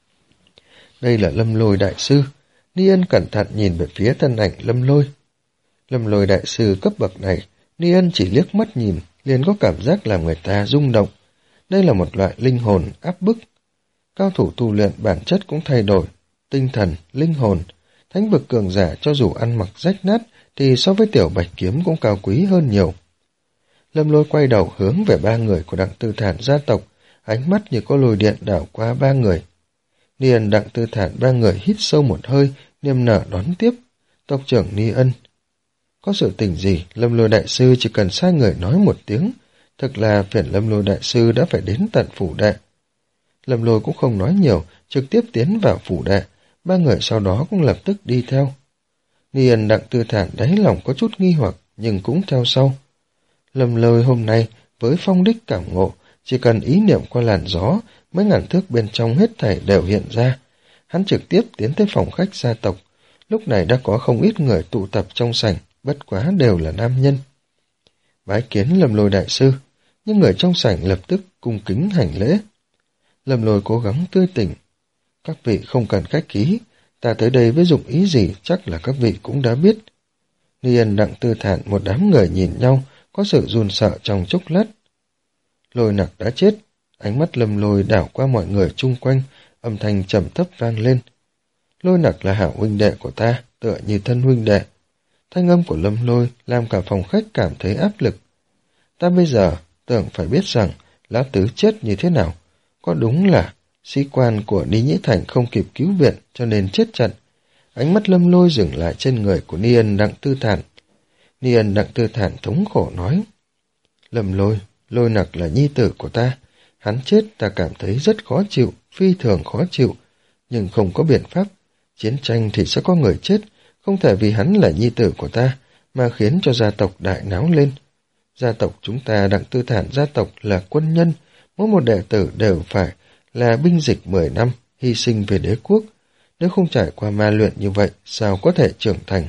Đây là Lâm Lôi đại sư. Ni Ân cẩn thận nhìn về phía thân ảnh Lâm Lôi. Lâm Lôi đại sư cấp bậc này, Ni Ân chỉ liếc mắt nhìn, liền có cảm giác làm người ta rung động. Đây là một loại linh hồn áp bức. Cao thủ tu luyện bản chất cũng thay đổi, tinh thần, linh hồn. Thánh vực cường giả cho dù ăn mặc rách nát thì so với tiểu bạch kiếm cũng cao quý hơn nhiều. Lâm Lôi quay đầu hướng về ba người của Đặng Tư Thản gia tộc, ánh mắt như có lôi điện đảo qua ba người. Ni Ân, Đặng Tư Thản ba người hít sâu một hơi, niềm nở đón tiếp. Tộc trưởng Ni Ân. Có sự tình gì, Lâm Lôi đại sư chỉ cần sai người nói một tiếng, thật là phiền Lâm Lôi đại sư đã phải đến tận phủ đệ. Lâm Lôi cũng không nói nhiều, trực tiếp tiến vào phủ đệ, ba người sau đó cũng lập tức đi theo. Ni Ân, Đặng Tư Thản đáy lòng có chút nghi hoặc, nhưng cũng theo sau. Lâm Lôi hôm nay với phong đích cảm ngộ, chỉ cần ý niệm qua làn gió, mấy ngàn thước bên trong hết thảy đều hiện ra. Hắn trực tiếp tiến tới phòng khách gia tộc, lúc này đã có không ít người tụ tập trong sảnh, bất quá đều là nam nhân. Bái kiến Lâm Lôi đại sư, những người trong sảnh lập tức cung kính hành lễ. Lâm Lôi cố gắng tươi tỉnh. Các vị không cần khách khí, ta tới đây với dụng ý gì chắc là các vị cũng đã biết. Ni Ân, Đặng Tư Thản một đám người nhìn nhau, có sự run sợ trong chốc lát. Lôi Nặc đã chết, ánh mắt Lâm Lôi đảo qua mọi người chung quanh, âm thanh trầm thấp vang lên. Lôi Nặc là hảo huynh đệ của ta, tựa như thân huynh đệ. Thanh âm của Lâm Lôi làm cả phòng khách cảm thấy áp lực. Ta bây giờ tưởng phải biết rằng lão tứ chết như thế nào. Có đúng là sĩ quan của Ni Nhĩ Thành không kịp cứu viện cho nên chết trận. Ánh mắt Lâm Lôi dừng lại trên người của Ni Ân, Đặng Tư Thản. Ni Ân, Đặng Tư Thản thống khổ nói. Lâm Lôi, Lôi Nặc là nhi tử của ta. Hắn chết ta cảm thấy rất khó chịu, phi thường khó chịu. Nhưng không có biện pháp. Chiến tranh thì sẽ có người chết. Không thể vì hắn là nhi tử của ta mà khiến cho gia tộc đại náo lên. Gia tộc chúng ta, Đặng Tư Thản gia tộc là quân nhân. Mỗi một đệ tử đều phải là binh dịch mười năm, hy sinh về đế quốc. Nếu không trải qua ma luyện như vậy, sao có thể trưởng thành?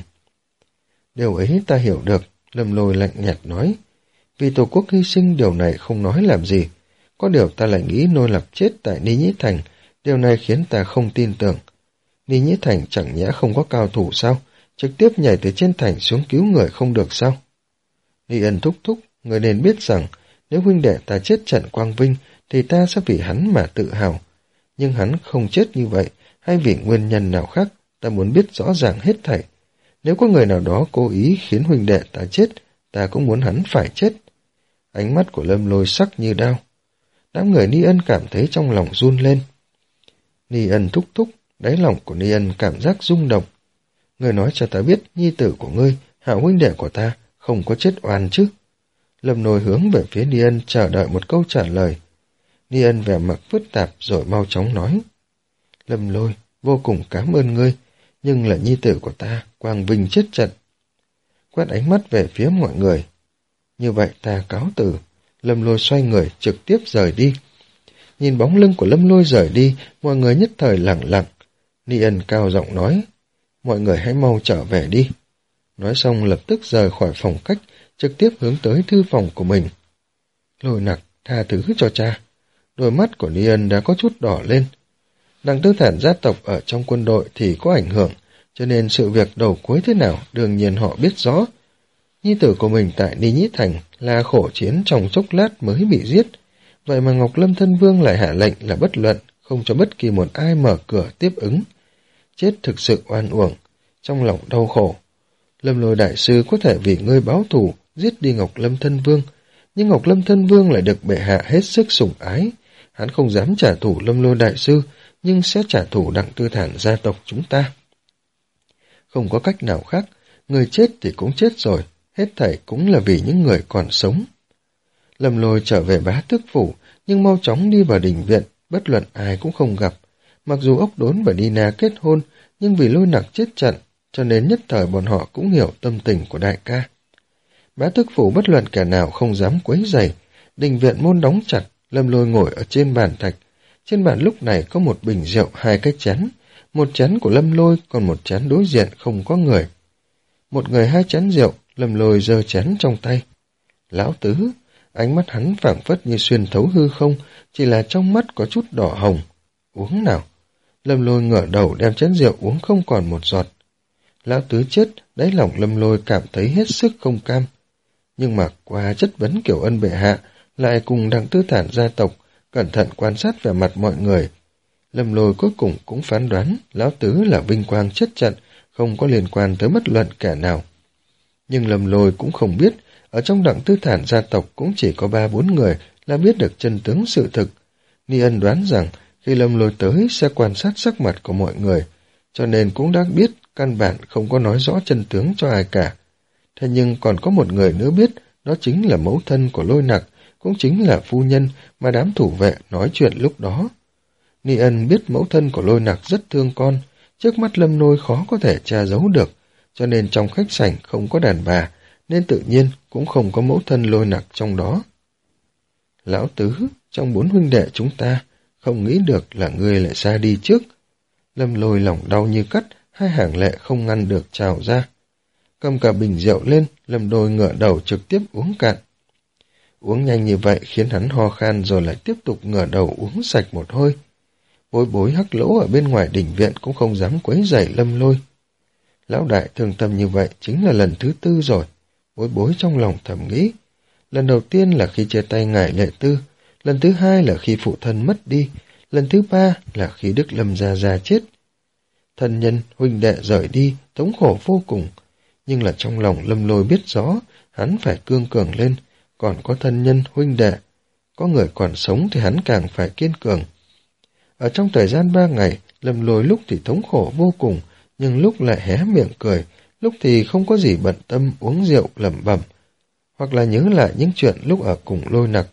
Điều ấy ta hiểu được, Lâm Lôi lạnh nhạt nói. Vì tổ quốc hy sinh điều này không nói làm gì. Có điều ta lại nghĩ Nô Lập chết tại Ni Nhĩ Thành, điều này khiến ta không tin tưởng. Ni Nhĩ Thành chẳng nhẽ không có cao thủ sao? Trực tiếp nhảy từ trên thành xuống cứu người không được sao? Ni Ân thúc thúc, người nên biết rằng nếu huynh đệ ta chết trận Quang Vinh thì ta sẽ vì hắn mà tự hào. Nhưng hắn không chết như vậy, hay vì nguyên nhân nào khác, ta muốn biết rõ ràng hết thảy. Nếu có người nào đó cố ý khiến huynh đệ ta chết, ta cũng muốn hắn phải chết. Ánh mắt của Lâm Lôi sắc như đao. Đám người Ni Ân cảm thấy trong lòng run lên. Ni Ân thúc thúc, đáy lòng của Ni Ân cảm giác rung động. Người nói cho ta biết nhi tử của ngươi, hảo huynh đệ của ta, không có chết oan chứ. Lâm Lôi hướng về phía Ni Ân chờ đợi một câu trả lời. Ni Ân vẻ mặt phức tạp rồi mau chóng nói. Lâm Lôi, vô cùng cảm ơn ngươi, nhưng là nhi tử của ta, Quang Vinh chết trận. Quét ánh mắt về phía mọi người. Như vậy ta cáo từ. Lâm Lôi xoay người trực tiếp rời đi. Nhìn bóng lưng của Lâm Lôi rời đi, mọi người nhất thời lặng lặng. Ni Ân cao giọng nói, mọi người hãy mau trở về đi. Nói xong lập tức rời khỏi phòng khách, trực tiếp hướng tới thư phòng của mình. Lôi Nặc, tha thứ cho cha. Đôi mắt của Ni Ân đã có chút đỏ lên. Đặng Tư Thản gia tộc ở trong quân đội thì có ảnh hưởng, cho nên sự việc đầu cuối thế nào đương nhiên họ biết rõ. Nhi tử của mình tại Ni Nhĩ Thành là khổ chiến trong chốc lát mới bị giết. Vậy mà Ngọc Lâm Thân Vương lại hạ lệnh là bất luận, không cho bất kỳ một ai mở cửa tiếp ứng. Chết thực sự oan uổng, trong lòng đau khổ. Lâm Lôi đại sư có thể vì ngươi báo thù, giết đi Ngọc Lâm Thân Vương, nhưng Ngọc Lâm Thân Vương lại được bệ hạ hết sức sủng ái. Hắn không dám trả thù Lâm Lôi đại sư, nhưng sẽ trả thù Đặng Tư Thản gia tộc chúng ta. Không có cách nào khác, người chết thì cũng chết rồi, hết thảy cũng là vì những người còn sống. Lâm Lôi trở về Bá Tước phủ, nhưng mau chóng đi vào đình viện, bất luận ai cũng không gặp. Mặc dù Ốc Đốn và Nina kết hôn, nhưng vì Lôi Nặc chết trận, cho nên nhất thời bọn họ cũng hiểu tâm tình của đại ca. Bá Tước phủ bất luận kẻ nào không dám quấy rầy, đình viện môn đóng chặt, Lâm Lôi ngồi ở trên bàn thạch. Trên bàn lúc này có một bình rượu, hai cái chén, một chén của Lâm Lôi, còn một chén đối diện không có người. Một người hai chén rượu, Lâm Lôi giơ chén trong tay. Lão tứ, ánh mắt hắn phảng phất như xuyên thấu hư không, chỉ là trong mắt có chút đỏ hồng. Uống nào. Lâm Lôi ngửa đầu đem chén rượu uống không còn một giọt. Lão tứ chết, đáy lòng Lâm Lôi cảm thấy hết sức không cam. Nhưng mà qua chất vấn Kiều Ân bệ hạ, lại cùng Đặng Tư Thản gia tộc, cẩn thận quan sát vẻ mặt mọi người. Lâm Lôi cuối cùng cũng phán đoán lão tứ là vinh quang chết trận, không có liên quan tới bất luận kẻ nào. Nhưng Lâm Lôi cũng không biết, Ở trong Đặng Tư Thản gia tộc cũng chỉ có ba bốn người là biết được chân tướng sự thực. Ni Ân đoán rằng khi Lâm Lôi tới sẽ quan sát sắc mặt của mọi người, cho nên cũng đã biết căn bản không có nói rõ chân tướng cho ai cả. Thế nhưng còn có một người nữa biết, đó chính là mẫu thân của Lôi Nặc, cũng chính là phu nhân mà đám thủ vệ nói chuyện lúc đó. Ni Ân biết mẫu thân của Lôi Nặc rất thương con, trước mắt Lâm Lôi khó có thể tra giấu được, cho nên trong khách sảnh không có đàn bà, nên tự nhiên cũng không có mẫu thân Lôi Nặc trong đó. Lão Tứ, trong bốn huynh đệ chúng ta, không nghĩ được là ngươi lại ra đi trước. Lâm Lôi lòng đau như cắt, hai hàng lệ không ngăn được trào ra. Cầm cả bình rượu lên, Lâm Lôi ngửa đầu trực tiếp uống cạn. Uống nhanh như vậy khiến hắn ho khan rồi lại tiếp tục ngửa đầu uống sạch một hơi. Bối bối hắc lỗ ở bên ngoài đình viện cũng không dám quấy rầy Lâm Lôi. Lão đại thương tâm như vậy chính là lần thứ tư rồi. Bối bối trong lòng thầm nghĩ. Lần đầu tiên là khi chia tay ngài Lệ Tư, lần thứ hai là khi phụ thân mất đi, lần thứ ba là khi Đức Lâm Gia Gia chết. Thân nhân, huynh đệ rời đi, thống khổ vô cùng. Nhưng là trong lòng Lâm Lôi biết rõ, hắn phải cương cường lên, còn có thân nhân, huynh đệ. Có người còn sống thì hắn càng phải kiên cường. Ở trong thời gian ba ngày, Lâm Lôi lúc thì thống khổ vô cùng, nhưng lúc lại hé miệng cười, lúc thì không có gì bận tâm uống rượu lẩm bẩm, hoặc là nhớ lại những chuyện lúc ở cùng Lôi Nặc.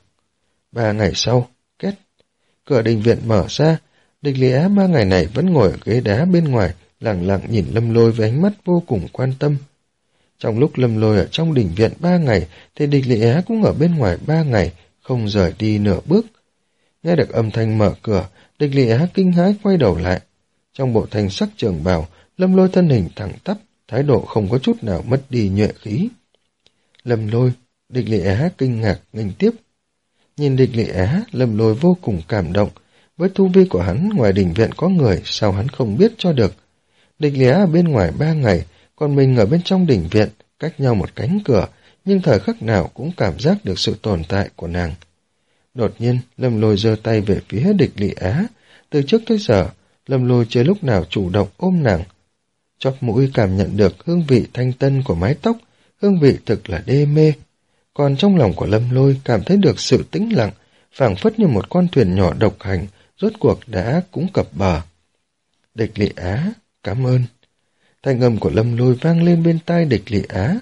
Ba ngày sau, két, cửa đình viện mở ra, Địch Lý Á ba ngày này vẫn ngồi ở ghế đá bên ngoài, lặng lặng nhìn Lâm Lôi với ánh mắt vô cùng quan tâm. Trong lúc Lâm Lôi ở trong đình viện ba ngày, thì Địch Lý Á cũng ở bên ngoài ba ngày, không rời đi nửa bước. Nghe được âm thanh mở cửa, Địch Lý Á kinh hãi quay đầu lại. Trong bộ thanh sắc trường bào, Lâm Lôi thân hình thẳng tắp, thái độ không có chút nào mất đi nhuệ khí. Lâm Lôi, Địch Lý Á kinh ngạc nghênh tiếp. Nhìn Địch Lý Á, Lâm Lôi vô cùng cảm động. Với tu vi của hắn, ngoài đình viện có người, sao hắn không biết cho được. Địch Lý Á ở bên ngoài ba ngày, còn mình ở bên trong đình viện, cách nhau một cánh cửa, nhưng thời khắc nào cũng cảm giác được sự tồn tại của nàng. Đột nhiên, Lâm Lôi giơ tay về phía Địch Lý Á. Từ trước tới giờ, Lâm Lôi chưa lúc nào chủ động ôm nàng. Chóp mũi cảm nhận được hương vị thanh tân của mái tóc, hương vị thực là đê mê. Còn trong lòng của Lâm Lôi cảm thấy được sự tĩnh lặng, phảng phất như một con thuyền nhỏ độc hành, rốt cuộc đã cũng cập bờ. Địch Lý Á, cảm ơn. Thanh âm của Lâm Lôi vang lên bên tai Địch Lý Á.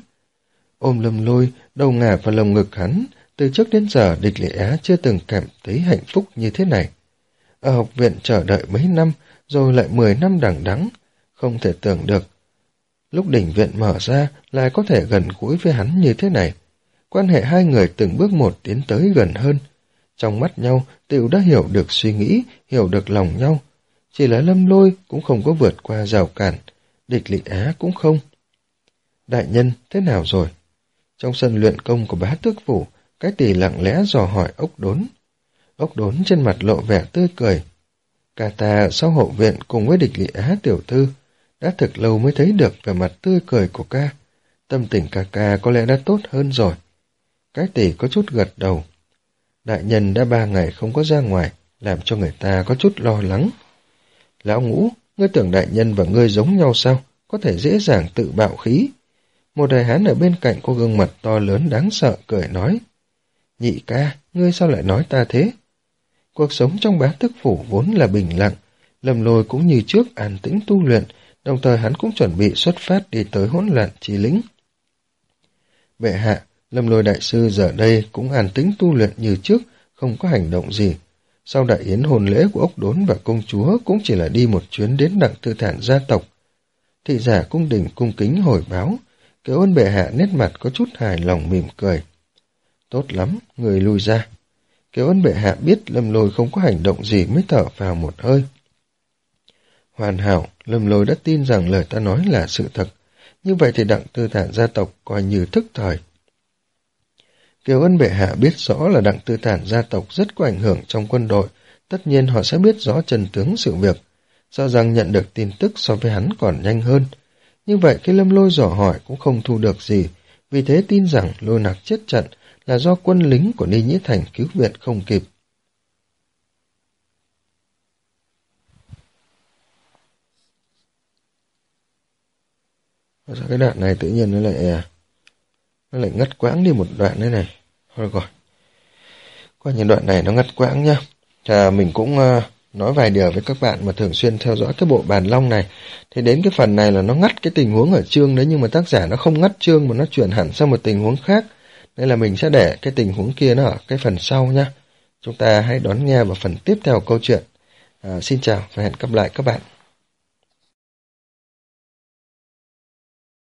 Ôm Lâm Lôi, đầu ngả vào lồng ngực hắn, từ trước đến giờ Địch Lý Á chưa từng cảm thấy hạnh phúc như thế này. Ở học viện chờ đợi mấy năm, rồi lại mười năm đằng đẵng, không thể tưởng được. Lúc đỉnh viện mở ra, lại có thể gần gũi với hắn như thế này. Quan hệ hai người từng bước một tiến tới gần hơn. Trong mắt nhau, Tiểu đã hiểu được suy nghĩ, hiểu được lòng nhau. Chỉ là Lâm Lôi cũng không có vượt qua rào cản, Địch Lý Á cũng không. Đại nhân, thế nào rồi? Trong sân luyện công của Bá Tước Phủ, Cái Tỷ lặng lẽ dò hỏi Ốc Đốn. Ốc Đốn trên mặt lộ vẻ tươi cười. Cả ta sau hậu viện cùng với Địch Lý Á tiểu thư, đã thực lâu mới thấy được vẻ mặt tươi cười của ca. Tâm tình ca ca có lẽ đã tốt hơn rồi. Cái Tỷ có chút gật đầu. Đại nhân đã ba ngày không có ra ngoài, làm cho người ta có chút lo lắng. Lão Ngũ, ngươi tưởng đại nhân và ngươi giống nhau sao? Có thể dễ dàng tự bạo khí. Một đại hán ở bên cạnh có gương mặt to lớn đáng sợ cười nói. Nhị ca, ngươi sao lại nói ta thế? Cuộc sống trong Bá Tước Phủ vốn là bình lặng, Lâm Lôi cũng như trước an tĩnh tu luyện, đồng thời hắn cũng chuẩn bị xuất phát đi tới hỗn loạn chi lĩnh. Bệ hạ, Lâm Lôi đại sư giờ đây cũng an tĩnh tu luyện như trước, không có hành động gì. Sau đại yến hôn lễ của Ốc Đốn và công chúa cũng chỉ là đi một chuyến đến Đặng Tư Thản gia tộc. Thị giả cung đình cung kính hồi báo, Kiều Ân bệ hạ nét mặt có chút hài lòng mỉm cười. Tốt lắm, người lui ra. Kiều Ân bệ hạ biết Lâm Lôi không có hành động gì mới thở vào một hơi. Hoàn hảo, Lâm Lôi đã tin rằng lời ta nói là sự thật. Như vậy thì Đặng Tư Thản gia tộc coi như thức thời. Kiều Ân bệ hạ biết rõ là Đặng Tư Thản gia tộc rất có ảnh hưởng trong quân đội, tất nhiên họ sẽ biết rõ chân tướng sự việc, sợ rằng nhận được tin tức so với hắn còn nhanh hơn. Như vậy khi Lâm Lôi dò hỏi cũng không thu được gì, vì thế tin rằng Lôi Nặc chết trận là do quân lính của Ni Nhĩ Thành cứu viện không kịp. Sao cái đoạn này tự nhiên nó lại nó lại ngắt quãng đi một đoạn nữa này. Thôi rồi, qua những đoạn này nó ngắt quãng nhá. À, mình cũng uh, nói vài điều với các bạn mà thường xuyên theo dõi cái bộ Bàn Long này. Thì đến cái phần này là nó ngắt cái tình huống ở chương đấy, nhưng mà tác giả nó không ngắt chương mà nó chuyển hẳn sang một tình huống khác. Nên là mình sẽ để cái tình huống kia nó ở cái phần sau nhá. Chúng ta hãy đón nghe vào phần tiếp theo câu chuyện. À, xin chào và hẹn gặp lại các bạn.